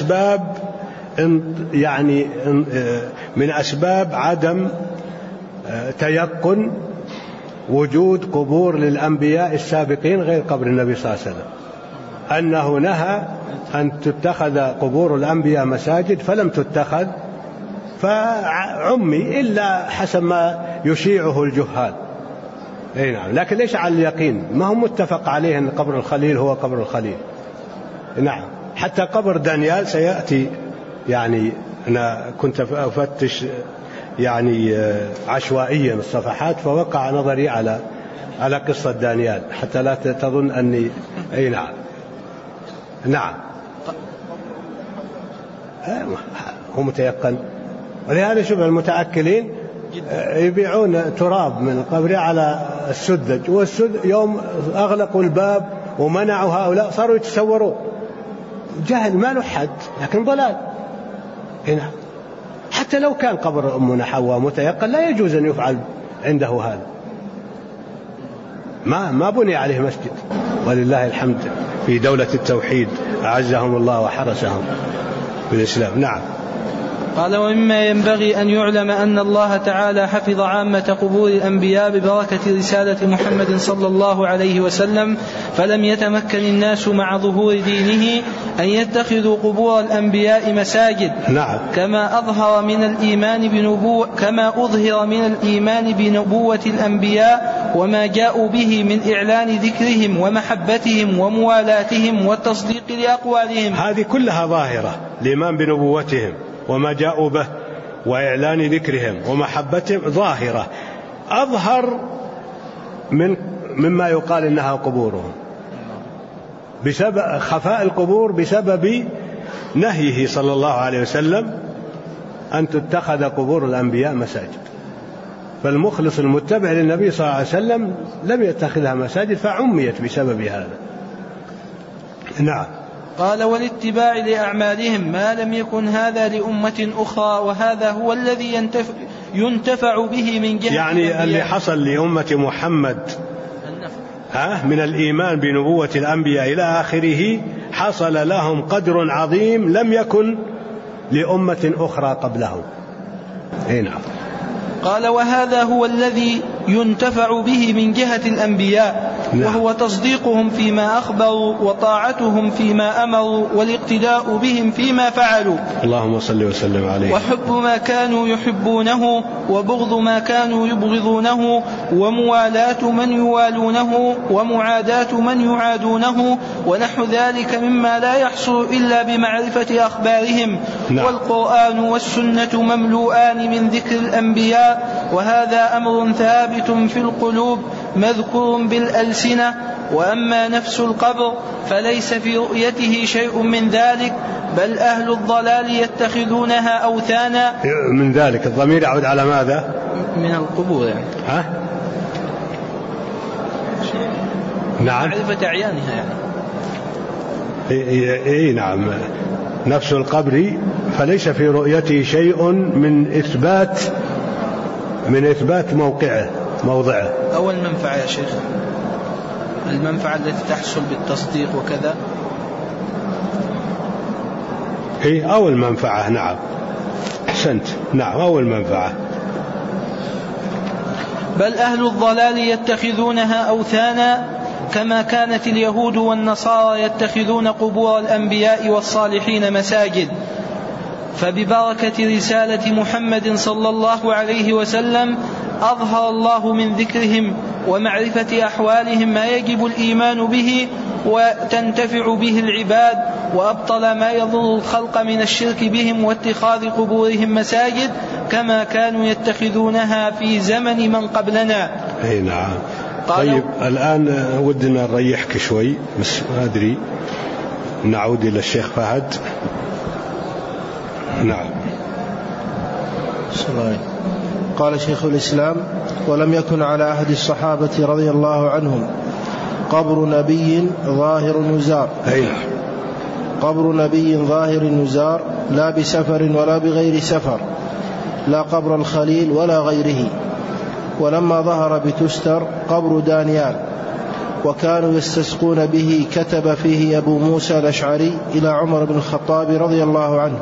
من أسباب عدم تيقن وجود قبور للأنبياء السابقين غير قبر النبي صلى الله عليه وسلم، أنه نهى أن تتخذ قبور الأنبياء مساجد فلم تتخذ، فعمي إلا حسب ما يشيعه الجهال. أي نعم، لكن ليس على اليقين، ما هو متفق عليه أن قبر الخليل هو قبر الخليل. نعم، حتى قبر دانيال سيأتي. يعني أنا كنت أفتش عشوائيا الصفحات فوقع نظري على قصة دانيال حتى لا تظن أني. أي نعم. نعم، هو متيقن. ولهذا شوف المتأكلين يبيعون تراب من القبر على السذج، والسذج يوم أغلقوا الباب ومنعوا هؤلاء صاروا يتصورون. جهل ما له حد، لكن ضلال. هنا حتى لو كان قبر أمنا حواء متيقن لا يجوز أن يفعل عنده هذا، ما بني عليه مسجد، ولله الحمد في دولة التوحيد أعزهم الله وحرسهم بالإسلام. نعم. قال: ومما ينبغي أن يعلم أن الله تعالى حفظ عامة قبور الأنبياء ببركة رسالة محمد صلى الله عليه وسلم، فلم يتمكن الناس مع ظهور دينه أن يتخذوا قبور الأنبياء مساجد. نعم. كما أظهر من الإيمان بنبوة الأنبياء وما جاءوا به من إعلان ذكرهم ومحبتهم وموالاتهم والتصديق لأقوالهم. هذه كلها ظاهرة، الإيمان بنبوتهم وما جاءوا به وإعلان ذكرهم ومحبتهم ظاهرة، أظهر مما يقال إنها قبورهم، بسبب خفاء القبور بسبب نهيه صلى الله عليه وسلم أن تتخذ قبور الأنبياء مساجد. فالمخلص المتبع للنبي صلى الله عليه وسلم لم يتخذها مساجد فعميت بسبب هذا. نعم. قال: والاتباع لأعمالهم ما لم يكن هذا لأمة أخرى، وهذا هو الذي ينتفع به من جهة يعني اللي حصل لأمة محمد من الإيمان بنبوة الأنبياء إلى آخره حصل لهم قدر عظيم لم يكن لأمة أخرى قبلهم. نعم. قال: وهذا هو الذي ينتفع به من جهة الأنبياء، وهو تصديقهم فيما أخبروا وطاعتهم فيما أمروا والاقتداء بهم فيما فعلوا. اللهم صل وسلم عليه. وحب ما كانوا يحبونه وبغض ما كانوا يبغضونه وموالاة من يوالونه ومعاداة من يعادونه ونحو ذلك مما لا يحصل إلا بمعرفة أخبارهم. والقرآن والسنة مملوءان من ذكر الأنبياء، وهذا أمر ثابت في القلوب مذكور بالألسنة. وأما نفس القبر فليس في رؤيته شيء من ذلك، بل أهل الضلال يتخذونها أوثانا. من ذلك الضمير يعود على ماذا؟ من القبور يعني. نعم. معرفة أعيانها يعني. نعم. نفس القبر فليس في رؤيته شيء من إثبات موضعه. أول منفعة يا شيخ، المنفعة التي تحصل بالتصديق وكذا. أول منفعة. نعم، أحسنت. نعم، أول منفعة. بل أهل الضلال يتخذونها أوثانا، كما كانت اليهود والنصارى يتخذون قبور الأنبياء والصالحين مساجد. فببركة رسالة محمد صلى الله عليه وسلم أظهر الله من ذكرهم ومعرفة أحوالهم ما يجب الإيمان به وتنتفع به العباد، وأبطل ما يضر الخلق من الشرك بهم واتخاذ قبورهم مساجد كما كانوا يتخذونها في زمن من قبلنا. نعم. طيب الآن ودنا نريحك شوي بس ما أدري، نعود إلى الشيخ فهد. نعم. قال شيخ الإسلام: ولم يكن على عهد الصحابة رضي الله عنهم قبر نبي ظاهر يزار، قبر نبي ظاهر يزار، لا بسفر ولا بغير سفر، لا قبر الخليل ولا غيره. ولما ظهر بتستر قبر دانيال وكانوا يستسقون به، كتب فيه أبو موسى الأشعري إلى عمر بن الخطاب رضي الله عنه،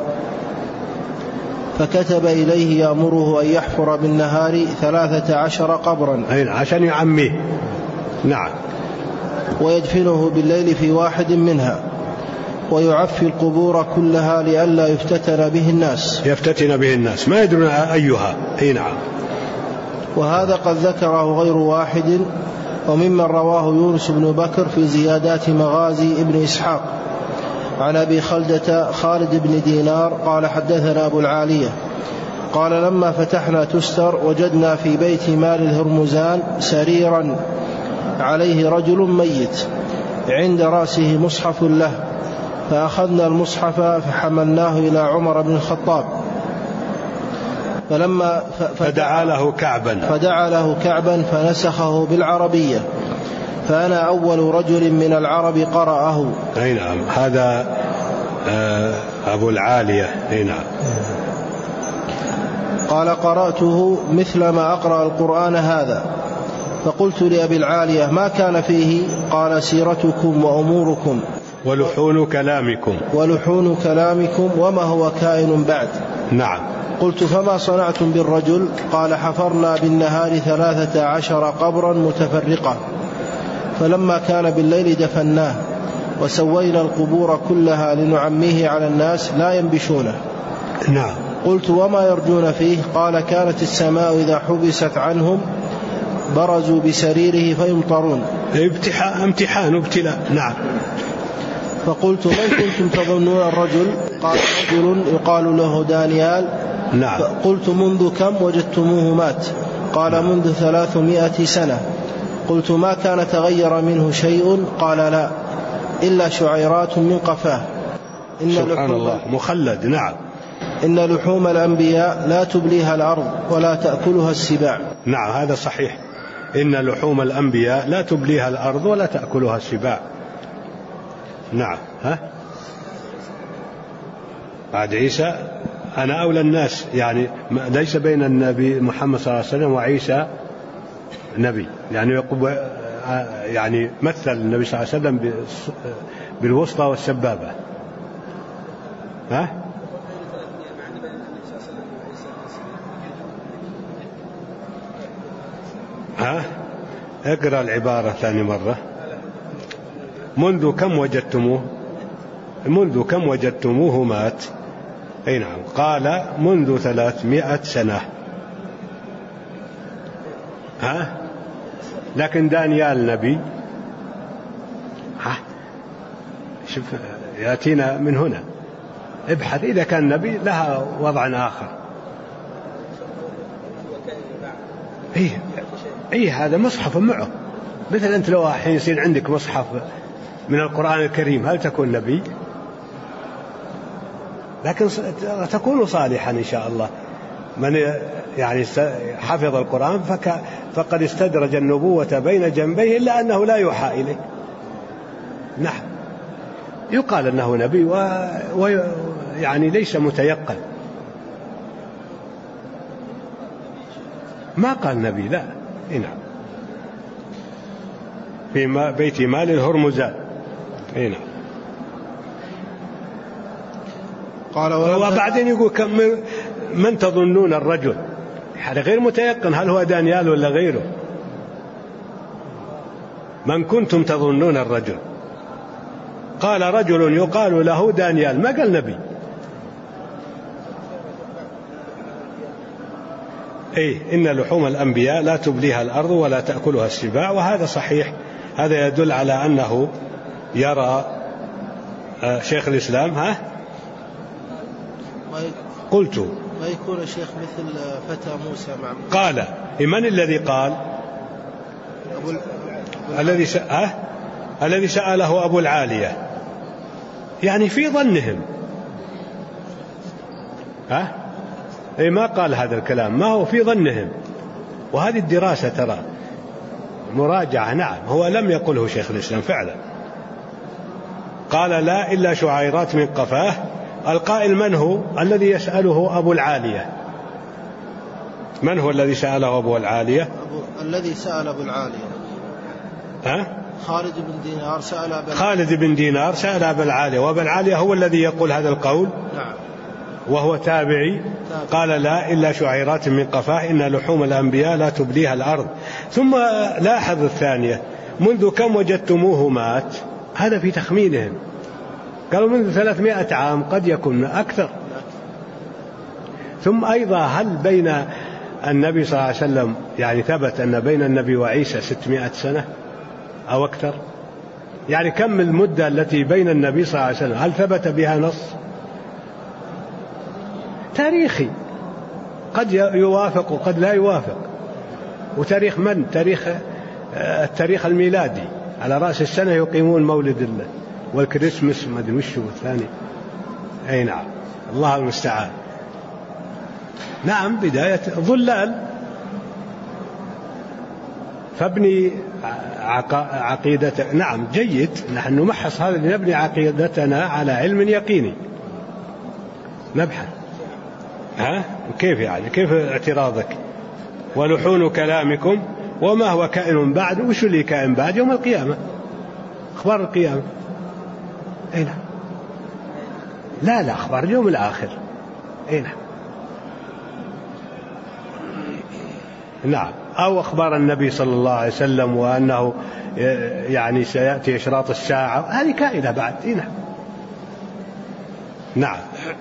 فكتب إليه يأمره أن يحفر بالنهار 13 قبرا عشان يعميه. نعم. ويدفنه بالليل في واحد منها، ويعفي القبور كلها لئلا يفتتن به الناس، ما يدرون أيها. نعم. وهذا قد ذكره غير واحد، وممن رواه يونس بن بكر في زيادات مغازي ابن إسحاق عن أبي خلدة خالد بن دينار قال: حدثنا أبو العالية قال: لما فتحنا تستر وجدنا في بيت مال الهرمزان سريرا عليه رجل ميت، عند رأسه مصحف له، فأخذنا المصحف فحملناه إلى عمر بن الخطاب، فدعا له كعبا فنسخه بالعربية، فأنا أول رجل من العرب قرأه. أي نعم. هذا أبو العالية. أي نعم. قال: قرأته مثل ما أقرأ القرآن هذا. فقلت لأبي العالية: ما كان فيه؟ قال: سيرتكم وأموركم ولحون كلامكم وما هو كائن بعد. نعم. قلت: فما صنعتم بالرجل؟ قال: حفرنا بالنهار 13 قبرا متفرقة، فلما كان بالليل دفناه، وسوينا القبور كلها لنعميه على الناس لا ينبشونه. نعم. قلت: وما يرجون فيه؟ قال: كانت السماء إذا حبست عنهم برزوا بسريره فيمطرون. امتحان وابتلاء. نعم. فقلت: من كنتم تظنون الرجل؟ قال: رجل يقال له دانيال. نعم. قلت: منذ كم وجدتموه مات؟ قال: منذ 300 سنة. قلت: ما كان تغير منه شيء؟ قال: لا، إلا شعيرات من قفاه. سبحان الله، مخلد. نعم. إن لحوم الأنبياء لا تبليها الأرض ولا تأكلها السباع. نعم، هذا صحيح. إن لحوم الأنبياء لا تبليها الأرض ولا تأكلها السباع. نعم. بعد عيسى أنا أولى الناس، يعني ليس بين النبي محمد صلى الله عليه وسلم وعيسى نبي، يعني مثل النبي صلى الله عليه وسلم بالوسطى والسبابة. اقرأ العبارة ثاني مرة. منذ كم وجدتموه مات؟ أي نعم. قال: منذ 300 سنة. لكن دانيال نبي. شوف، يأتينا من هنا. ابحث، إذا كان نبي لها وضع آخر. هذا مصحف معه، مثل أنت لو حين يصير عندك مصحف من القرآن الكريم، هل تكون نبي؟ لكن تكون صالحا إن شاء الله. من يعني حفظ القرآن فقد استدرج النبوة بين جنبيه، إلا أنه لا يوحى إليه. نعم. يقال أنه نبي ويعني ليس متيقن. ما قال نبي، لا. نعم. في بيت مال الهرمزان. نعم. قال: وبعدين يقول: من تظنون الرجل؟ هذا غير متيقن، هل هو دانيال ولا غيره؟ من كنتم تظنون الرجل؟ قال: رجل يقال له دانيال، ما قال نبي. إن لحوم الأنبياء لا تبليها الأرض ولا تأكلها السباع. وهذا صحيح. هذا يدل على أنه يرى شيخ الإسلام. قلت: ما يكون الشيخ مثل فتى موسى مع قال: من الذي قال؟ الذي سأله أبو العالية، يعني في ظنهم. أي ما قال هذا الكلام، ما هو في ظنهم. وهذه الدراسة ترى مراجعة. نعم، هو لم يقله شيخ الإسلام فعلا، قال لا إلا شعيرات من قفاه. القائل من هو؟ الذي يسأله أبو العالية. من هو الذي سأله أبو العالية؟ الذي سأل أبو العالية خالد بن دينار سأل أبو العالية، وأبو العالية هو الذي يقول هذا القول. نعم. وهو تابعي. قال لا إلا شعيرات من قفاه إن لحوم الأنبياء لا تبليها الأرض. ثم لاحظ الثانية، منذ كم وجدتموه مات؟ هذا في تخمينهم، قالوا منذ 300 عام، قد يكون أكثر. ثم أيضا هل بين النبي صلى الله عليه وسلم، يعني ثبت أن بين النبي وعيسى 600 سنة أو أكثر؟ يعني كم المدة التي بين النبي صلى الله عليه وسلم؟ هل ثبت بها نص تاريخي؟ قد يوافق وقد لا يوافق. وتاريخ من؟ التاريخ الميلادي، على رأس السنة يقيمون مولد الله والكريسماس ما أدري وش هو الثاني. أي نعم، الله المستعان. نعم، بداية ظلال. فابني عقيدة. نعم جيد، نحن نمحص هذا لنبني عقيدتنا على علم يقيني، نبحث. كيف يعني؟ كيف اعتراضك؟ ولحون كلامكم وما هو كائن بعد. وش اللي كائن بعد؟ يوم القيامة، أخبار القيامة. أي نعم. لا أخبار اليوم الآخر. أي نعم. نعم، أو أخبار النبي صلى الله عليه وسلم وأنه يعني سيأتي إشراط الساعة، هذه كائنة بعد. نعم. نعم.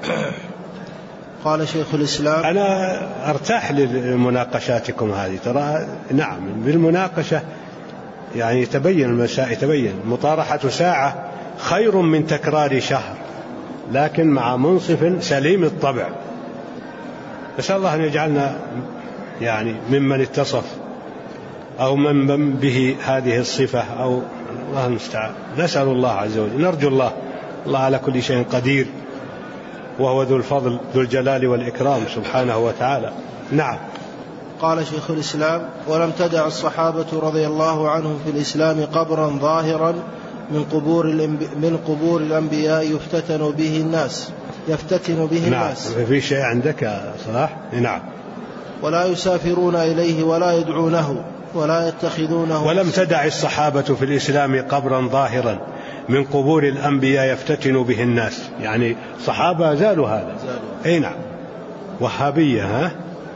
قال شيخ الإسلام: أنا أرتاح لمناقشاتكم هذه، ترى. نعم، بالمناقشة يعني تبين المسائل، تبين. مطارحة ساعة خير من تكرار شهر، لكن مع منصف سليم الطبع. نسأل الله أن يجعلنا يعني ممن اتصف أو من به هذه الصفة، أو الله المستعان. نسأل الله عز وجل، نرجو الله على كل شيء قدير، وهو ذو الفضل ذو الجلال والإكرام سبحانه وتعالى. نعم. قال شيخ الإسلام: ولم تدع الصحابة رضي الله عنهم في الإسلام قبرا ظاهرا من قبور الأنبياء يفتتن به الناس. نعم. في شيء عندك صلاح؟ نعم. ولا يسافرون إليه ولا يدعونه ولا يتخذونه. ولم تدع الصحابة في الإسلام قبرا ظاهرا من قبور الأنبياء يفتتن به الناس، يعني صحابة زالوا هذا. أي نعم. وهابية.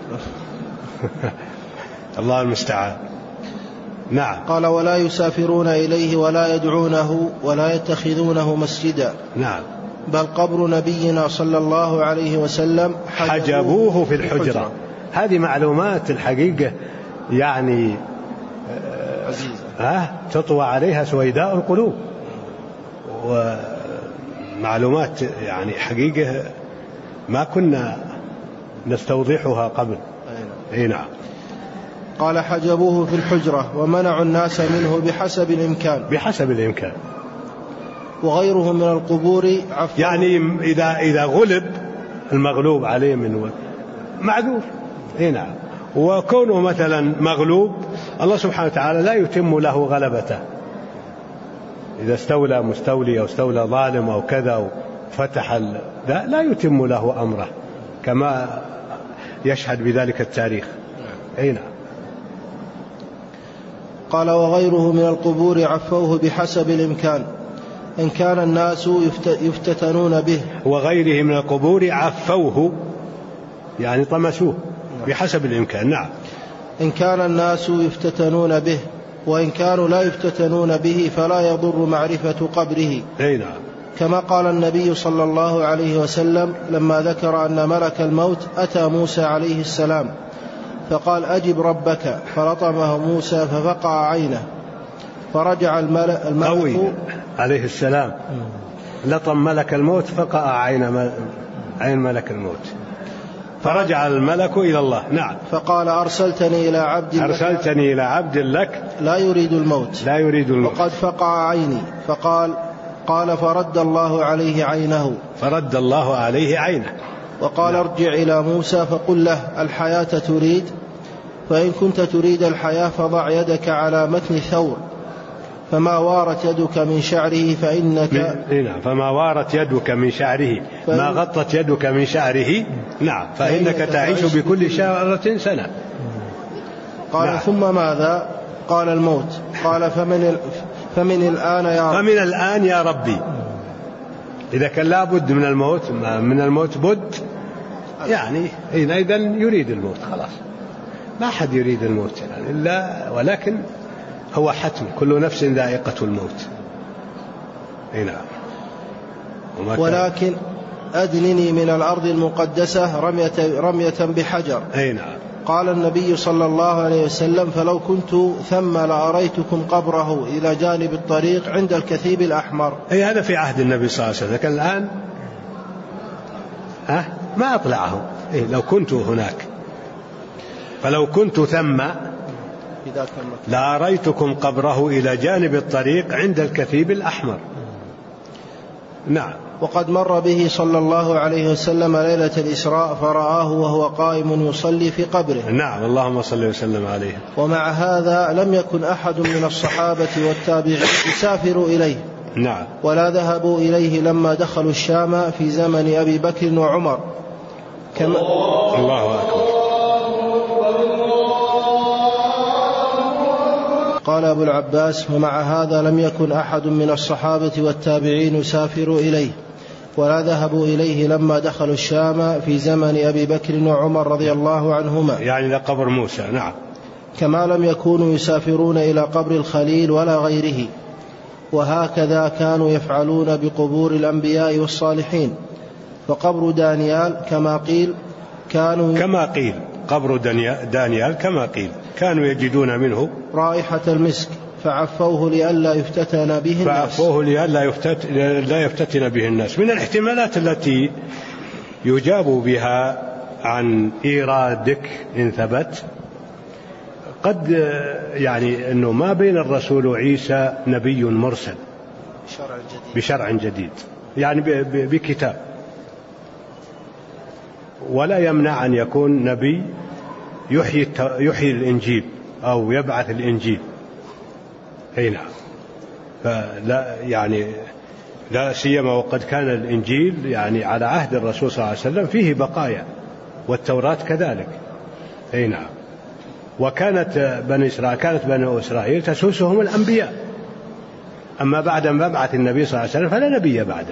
الله المستعان. نعم. قال: ولا يسافرون إليه ولا يدعونه ولا يتخذونه مسجدا. نعم. بل قبر نبينا صلى الله عليه وسلم حجبوه في الحجرة. هذه معلومات الحقيقة يعني تطوى عليها سويداء القلوب، ومعلومات يعني حقيقة ما كنا نستوضحها قبل. أي نعم. قال: حجبوه في الحجرة ومنعوا الناس منه بحسب الإمكان. وغيره من القبور يعني إذا غلب المغلوب عليه من معذور. أي نعم. وكونه مثلا مغلوب، الله سبحانه وتعالى لا يتم له غلبته. إذا استولى مستولي أو استولى ظالم أو كذا وفتح لا يتم له أمره، كما يشهد بذلك التاريخ. أي نعم. قال: وغيره من القبور عفوه بحسب الإمكان، إن كان الناس يفتتنون به. وغيره من القبور عفوه يعني طمسوه بحسب الإمكان. نعم. إن كان الناس يفتتنون به، وإن كانوا لا يفتتنون به فلا يضر معرفة قبره. أي نعم. كما قال النبي صلى الله عليه وسلم لما ذكر أن ملك الموت أتى موسى عليه السلام فقال: أجب ربك، فلطمه موسى ففقع عينه، فرجع الملك عليه السلام لطم ملك الموت فقع عين ملك الموت. فرجع الملك إلى الله. نعم. فقال أرسلتني إلى عبد لك لا يريد الموت. وقد فقع عيني. قال فرد الله عليه عينه. وقال ارجع إلى موسى فقل له الحياة تريد، فإن كنت تريد الحياة فضع يدك على متن ثور، فما وارت يدك من شعره فما وارت يدك من شعره، ما غطت يدك من شعره. نعم. فإنك تعيش بكل شعرة سنة. قال نعم. ثم ماذا؟ قال الموت. قال فمن الآن يا ربي. إذا كان لا بد من الموت بد، يعني إذا يريد الموت خلاص. ما حد يريد الموت يعني إلا، ولكن هو حتم، كل نفس ذائقة الموت. نعم. ولكن أدنني من الأرض المقدسة رمية بحجر. نعم. قال النبي صلى الله عليه وسلم فلو كنت ثم لأريتكم قبره إلى جانب الطريق عند الكثيب الأحمر. هذا في عهد النبي صلى الله عليه وسلم، لكن الآن ما أطلعه. لو كنت هناك، فلو كنت ثم لأريتكم قبره إلى جانب الطريق عند الكثيب الأحمر. نعم. وقد مر به صلى الله عليه وسلم ليلة الإسراء فرآه وهو قائم يصلي في قبره. نعم. اللهم صل وسلم عليه. ومع هذا لم يكن أحد من الصحابة والتابعين يسافر إليه. نعم. ولا ذهبوا إليه لما دخلوا الشام في زمن أبي بكر وعمر. الله أكبر. قال أبو العباس ومع هذا لم يكن أحد من الصحابة والتابعين يسافر إليه ولا ذهبوا إليه لما دخلوا الشام في زمن أبي بكر وعمر رضي الله عنهما، يعني لقبر موسى. نعم. كما لم يكونوا يسافرون إلى قبر الخليل ولا غيره. وهكذا كانوا يفعلون بقبور الأنبياء والصالحين. فقبر دانيال كما قيل قبر دانيال كما قيل كانوا يجدون منه رائحة المسك فعفوه لئلا يفتتن به الناس. من الاحتمالات التي يجاب بها عن إيرادك إن ثبت، قد يعني أنه ما بين الرسول وعيسى نبي مرسل بشرع جديد، يعني بكتاب، ولا يمنع أن يكون نبي يحيي الإنجيل أو يبعث الإنجيل. نعم. فلا يعني لا سيما وقد كان الإنجيل يعني على عهد الرسول صلى الله عليه وسلم فيه بقايا، والتوراة كذلك. نعم. وكانت بنو إسرائيل تسوسهم الأنبياء، أما بعد مبعث النبي صلى الله عليه وسلم فلا نبي بعده،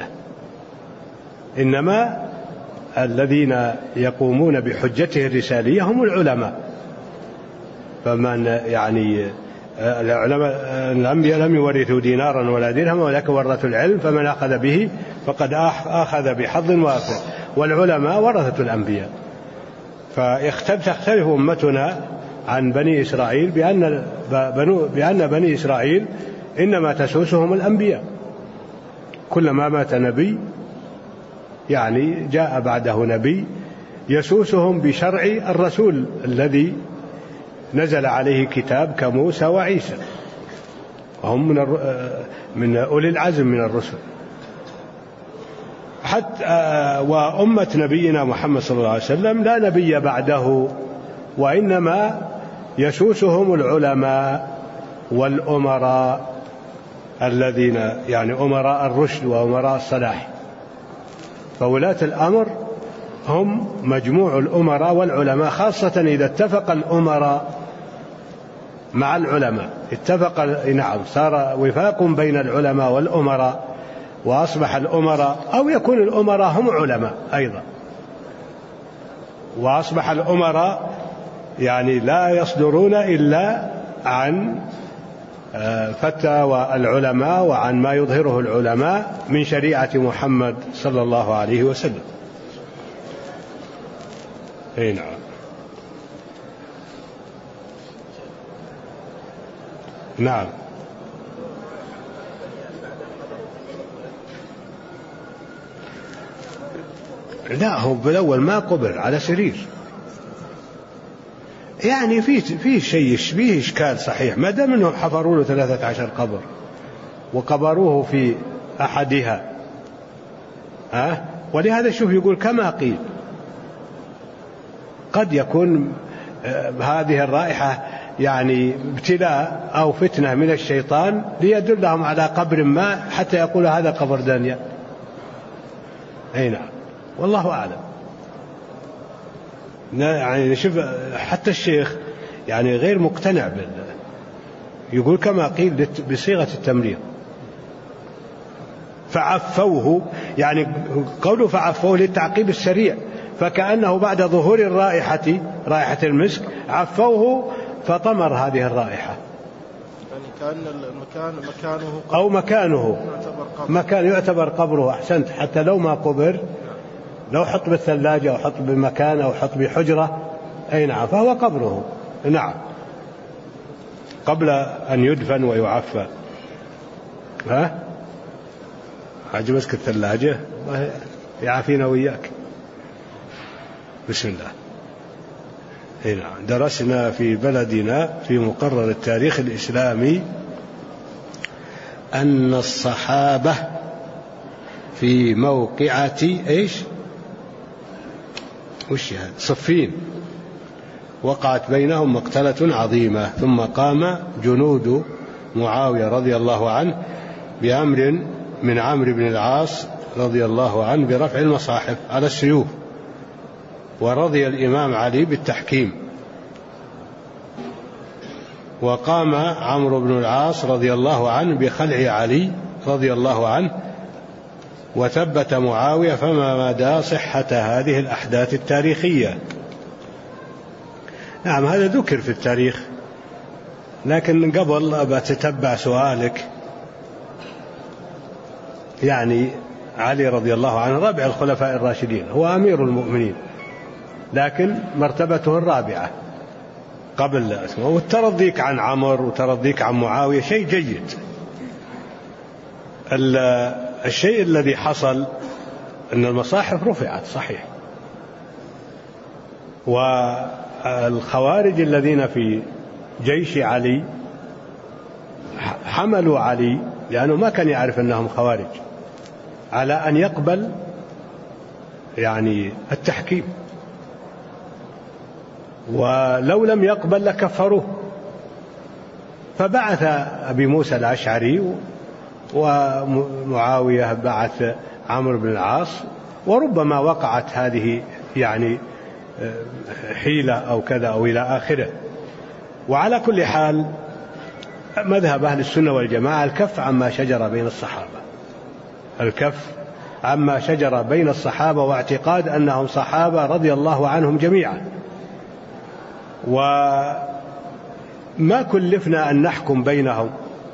إنما الذين يقومون بحجته الرسالية هم العلماء. فمن يعني الأنبياء لم يورثوا دينارا ولا درهما ولكن ورثوا العلم، فمن أخذ به فقد أخذ بحظ وافر، والعلماء ورثة الأنبياء. فتختلف أمتنا عن بني إسرائيل بأن بني إسرائيل إنما تسوسهم الأنبياء، كلما مات نبي يعني جاء بعده نبي يسوسهم بشرع الرسول الذي نزل عليه كتاب كموسى وعيسى، وهم من أولي العزم من الرسل. حتى وأمة نبينا محمد صلى الله عليه وسلم لا نبي بعده، وإنما يسوسهم العلماء والأمراء الذين يعني أمراء الرشد وأمراء الصلاح. فولاة الأمر هم مجموع الأمراء والعلماء، خاصة إذا اتفق الأمراء مع العلماء، نعم، صار وفاق بين العلماء والأمراء وأصبح الأمراء، أو يكون الأمراء هم علماء أيضا، وأصبح الأمراء يعني لا يصدرون إلا عن فتاوى العلماء وعن ما يظهره العلماء من شريعة محمد صلى الله عليه وسلم. نعم. نعم. لا، هو بالأول ما قبر على سرير، يعني في شيء فيه إشكال صحيح، ما دام أنهم حفروا له 13 قبر وقبروه في أحدها، ولهذا شوف يقول كما قيل. قد يكون هذه الرائحة يعني ابتلاء أو فتنة من الشيطان ليدلهم على قبر ما حتى يقول هذا قبر دانيال. أي نعم، والله أعلم. يعني نشوف حتى الشيخ يعني غير مقتنع يقول كما قيل بصيغة التمريض. فعفوه، يعني قوله فعفوه للتعقيب السريع، فكأنه بعد ظهور الرائحة، رائحة المسك، عفوه فطمر هذه الرائحة. يعني كأن المكان مكانه أو مكان يعتبر قبره. أحسنت، حتى لو ما قبر، لو حط بالثلاجة أو حط بمكان أو حط بحجرة، أي نعم، فهو قبره. نعم، قبل أن يدفن ويعفى. عجبتك الثلاجة؟ يعافينا وإياك. بسم الله. هنا درسنا في بلدنا في مقرر التاريخ الإسلامي أن الصحابة في موقعة صفين وقعت بينهم مقتلة عظيمة، ثم قام جنود معاوية رضي الله عنه بأمر من عمرو بن العاص رضي الله عنه برفع المصاحف على السيوف، ورضي الإمام علي بالتحكيم. وقام عمرو بن العاص رضي الله عنه بخلع علي رضي الله عنه، وثبت معاوية، فما مدى صحة هذه الأحداث التاريخية؟ نعم، هذا ذكر في التاريخ، لكن قبل أبى تتبع سؤالك. يعني علي رضي الله عنه رابع الخلفاء الراشدين، هو أمير المؤمنين، لكن مرتبته الرابعة قبل اسمه. والترضيك عن عمر وترضيك عن معاوية شيء جيد. الشيء الذي حصل أن المصاحف رفعت صحيح، والخوارج الذين في جيش علي حملوا علي، لأنه ما كان يعرف أنهم خوارج، على أن يقبل يعني التحكيم، ولو لم يقبل لكفروه. فبعث أبي موسى الأشعري ومعاوية بعث عمرو بن العاص، وربما وقعت هذه يعني حيلة أو كذا أو إلى آخره. وعلى كل حال مذهب أهل السنة والجماعة الكف عما شجر بين الصحابة، الكف عما شجر بين الصحابة، واعتقاد أنهم صحابة رضي الله عنهم جميعا، وما كلفنا أن نحكم بينهم.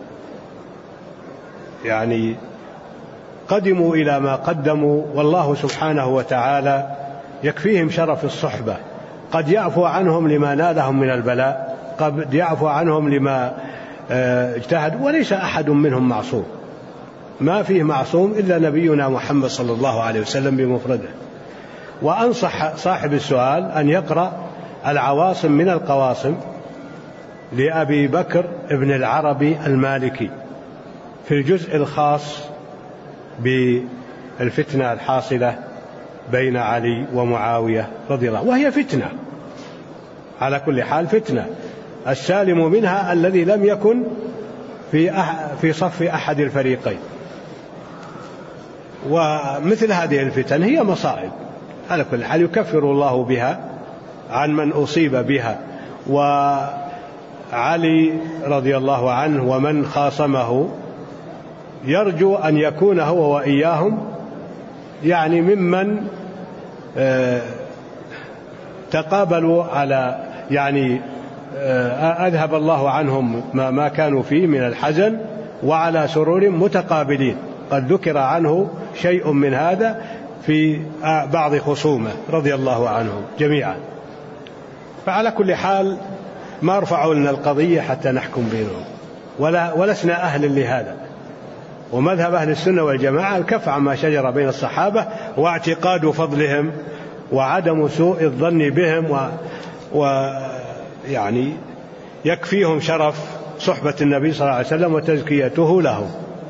يعني قدموا إلى ما قدموا، والله سبحانه وتعالى يكفيهم شرف الصحبة. قد يعفو عنهم لما نالهم من البلاء، قد يعفو عنهم لما اجتهدوا، وليس أحد منهم معصوم، ما فيه معصوم إلا نبينا محمد صلى الله عليه وسلم بمفرده. وأنصح صاحب السؤال أن يقرأ العواصم من القواصم لأبي بكر ابن العربي المالكي في الجزء الخاص بالفتنة الحاصلة بين علي ومعاوية رضي الله، وهي فتنة على كل حال، فتنة السالم منها الذي لم يكن في صف أحد الفريقين. ومثل هذه الفتن هي مصائب على كل حال، يكفر الله بها عن من أصيب بها. وعلي رضي الله عنه ومن خاصمه يرجو أن يكون هو وإياهم يعني ممن تقابلوا على يعني أذهب الله عنهم ما كانوا فيه من الحزن، وعلى سرور متقابلين. قد ذكر عنه شيء من هذا في بعض خصومه رضي الله عنهم جميعا. فعلى كل حال ما رفعوا لنا القضية حتى نحكم بينهم، ولسنا أهل لهذا. ومذهب أهل السنة والجماعة الكف عما شجر بين الصحابة واعتقاد فضلهم وعدم سوء الظن بهم، ويعني يكفيهم شرف صحبة النبي صلى الله عليه وسلم وتزكيته لهم.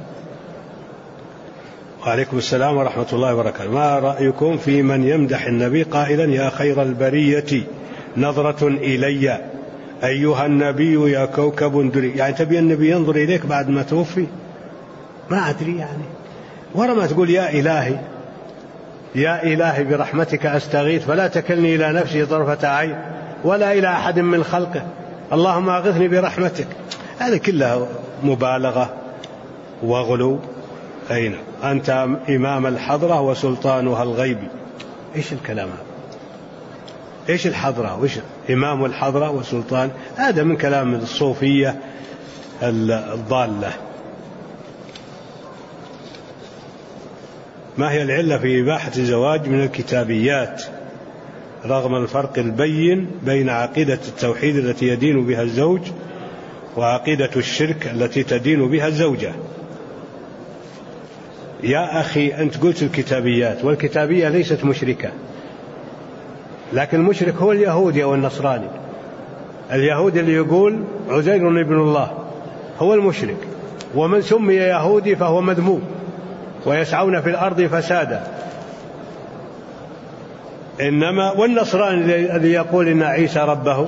وعليكم السلام ورحمة الله وبركاته. ما رأيكم في من يمدح النبي قائلا يا خير البرية نظرة إلي أيها النبي يا كوكب دري؟ يعني تبي النبي ينظر إليك بعد ما توفي؟ ما أدري يعني. ورا ما تقول يا إلهي يا إلهي برحمتك أستغيث فلا تكلني إلى نفسي طرفة عين ولا إلى أحد من خلقه اللهم أغثني برحمتك. هذا كله مبالغة وغلو. أين أنت إمام الحضرة وسلطانها الغيبي؟ إيش الكلام هذا؟ إيش الحضرة وإيش إمام الحضرة وسلطان؟ هذا من كلام الصوفية الضالة. ما هي العلة في إباحة الزواج من الكتابيات رغم الفرق البين بين عقيدة التوحيد التي يدين بها الزوج وعقيدة الشرك التي تدين بها الزوجة؟ يا أخي أنت قلت الكتابيات، والكتابية ليست مشركة، لكن المشرك هو اليهودي أو النصراني. اليهودي اللي يقول عزير ابن الله هو المشرك، ومن سمي يهودي فهو مذموم ويسعون في الأرض فسادا. إنما والنصراني الذي يقول إن عيسى ربه،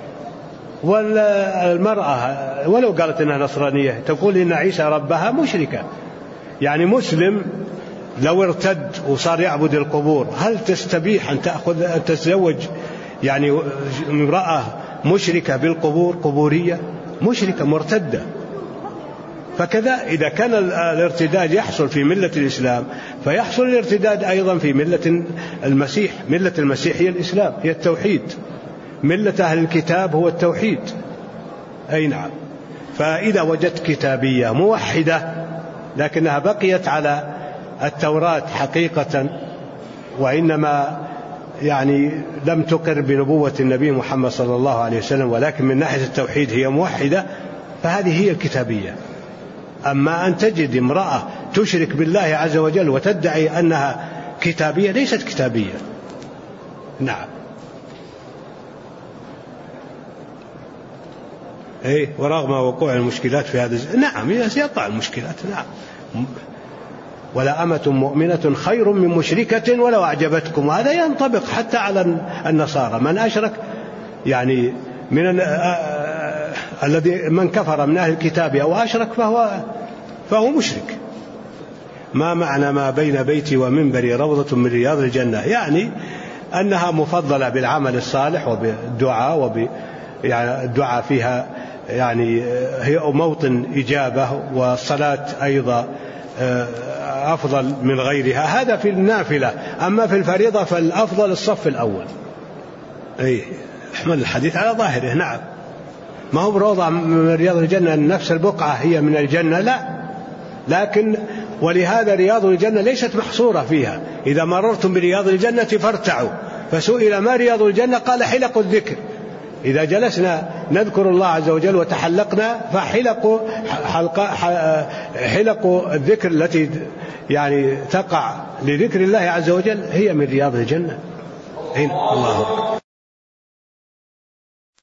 والمرأة ولو قالت إنها نصرانية تقول إن عيسى ربها مشركة. يعني مسلم لو ارتد وصار يعبد القبور هل تستبيح أن تتزوج يعني امرأة مشركة بالقبور، قبورية مشركة مرتدة؟ فكذا إذا كان الارتداد يحصل في ملة الإسلام فيحصل الارتداد أيضا في ملة المسيح. ملة المسيح هي الإسلام، هي التوحيد. ملة أهل الكتاب هو التوحيد. أي نعم. فإذا وجدت كتابية موحدة لكنها بقيت على التوراة حقيقة وإنما يعني لم تقر بنبوة النبي محمد صلى الله عليه وسلم، ولكن من ناحية التوحيد هي موحدة، فهذه هي الكتابية. أما أن تجد امرأة تشرك بالله عز وجل وتدعي أنها كتابية، ليست كتابية. نعم. إيه، ورغم وقوع المشكلات في هذا نعم يقع المشكلات. نعم. ولا أمة مؤمنة خير من مشركة ولو أعجبتكم. وهذا ينطبق حتى على النصارى. من أشرك يعني الذي من كفر من أهل الكتاب أو أشرك فهو مشرك. ما معنى ما بين بيتي ومنبري روضة من رياض الجنة؟ يعني أنها مفضلة بالعمل الصالح وبالدعاء يعني الدعاء فيها يعني هي موطن إجابة، والصلاة أيضا أفضل من غيرها. هذا في النافلة. أما في الفريضة فالأفضل الصف الأول. أي احمل الحديث على ظاهره. نعم. ما هو بروضة من رياض الجنة نفس البقعة هي من الجنة، لا، لكن ولهذا رياض الجنة ليست محصورة فيها. إذا مررتم برياض الجنة فارتعوا. فسئل ما رياض الجنة قال حلق الذكر. إذا جلسنا نذكر الله عز وجل وتحلقنا حلق الذكر التي يعني تقع لذكر الله عز وجل هي من رياض الجنة. الله أكبر.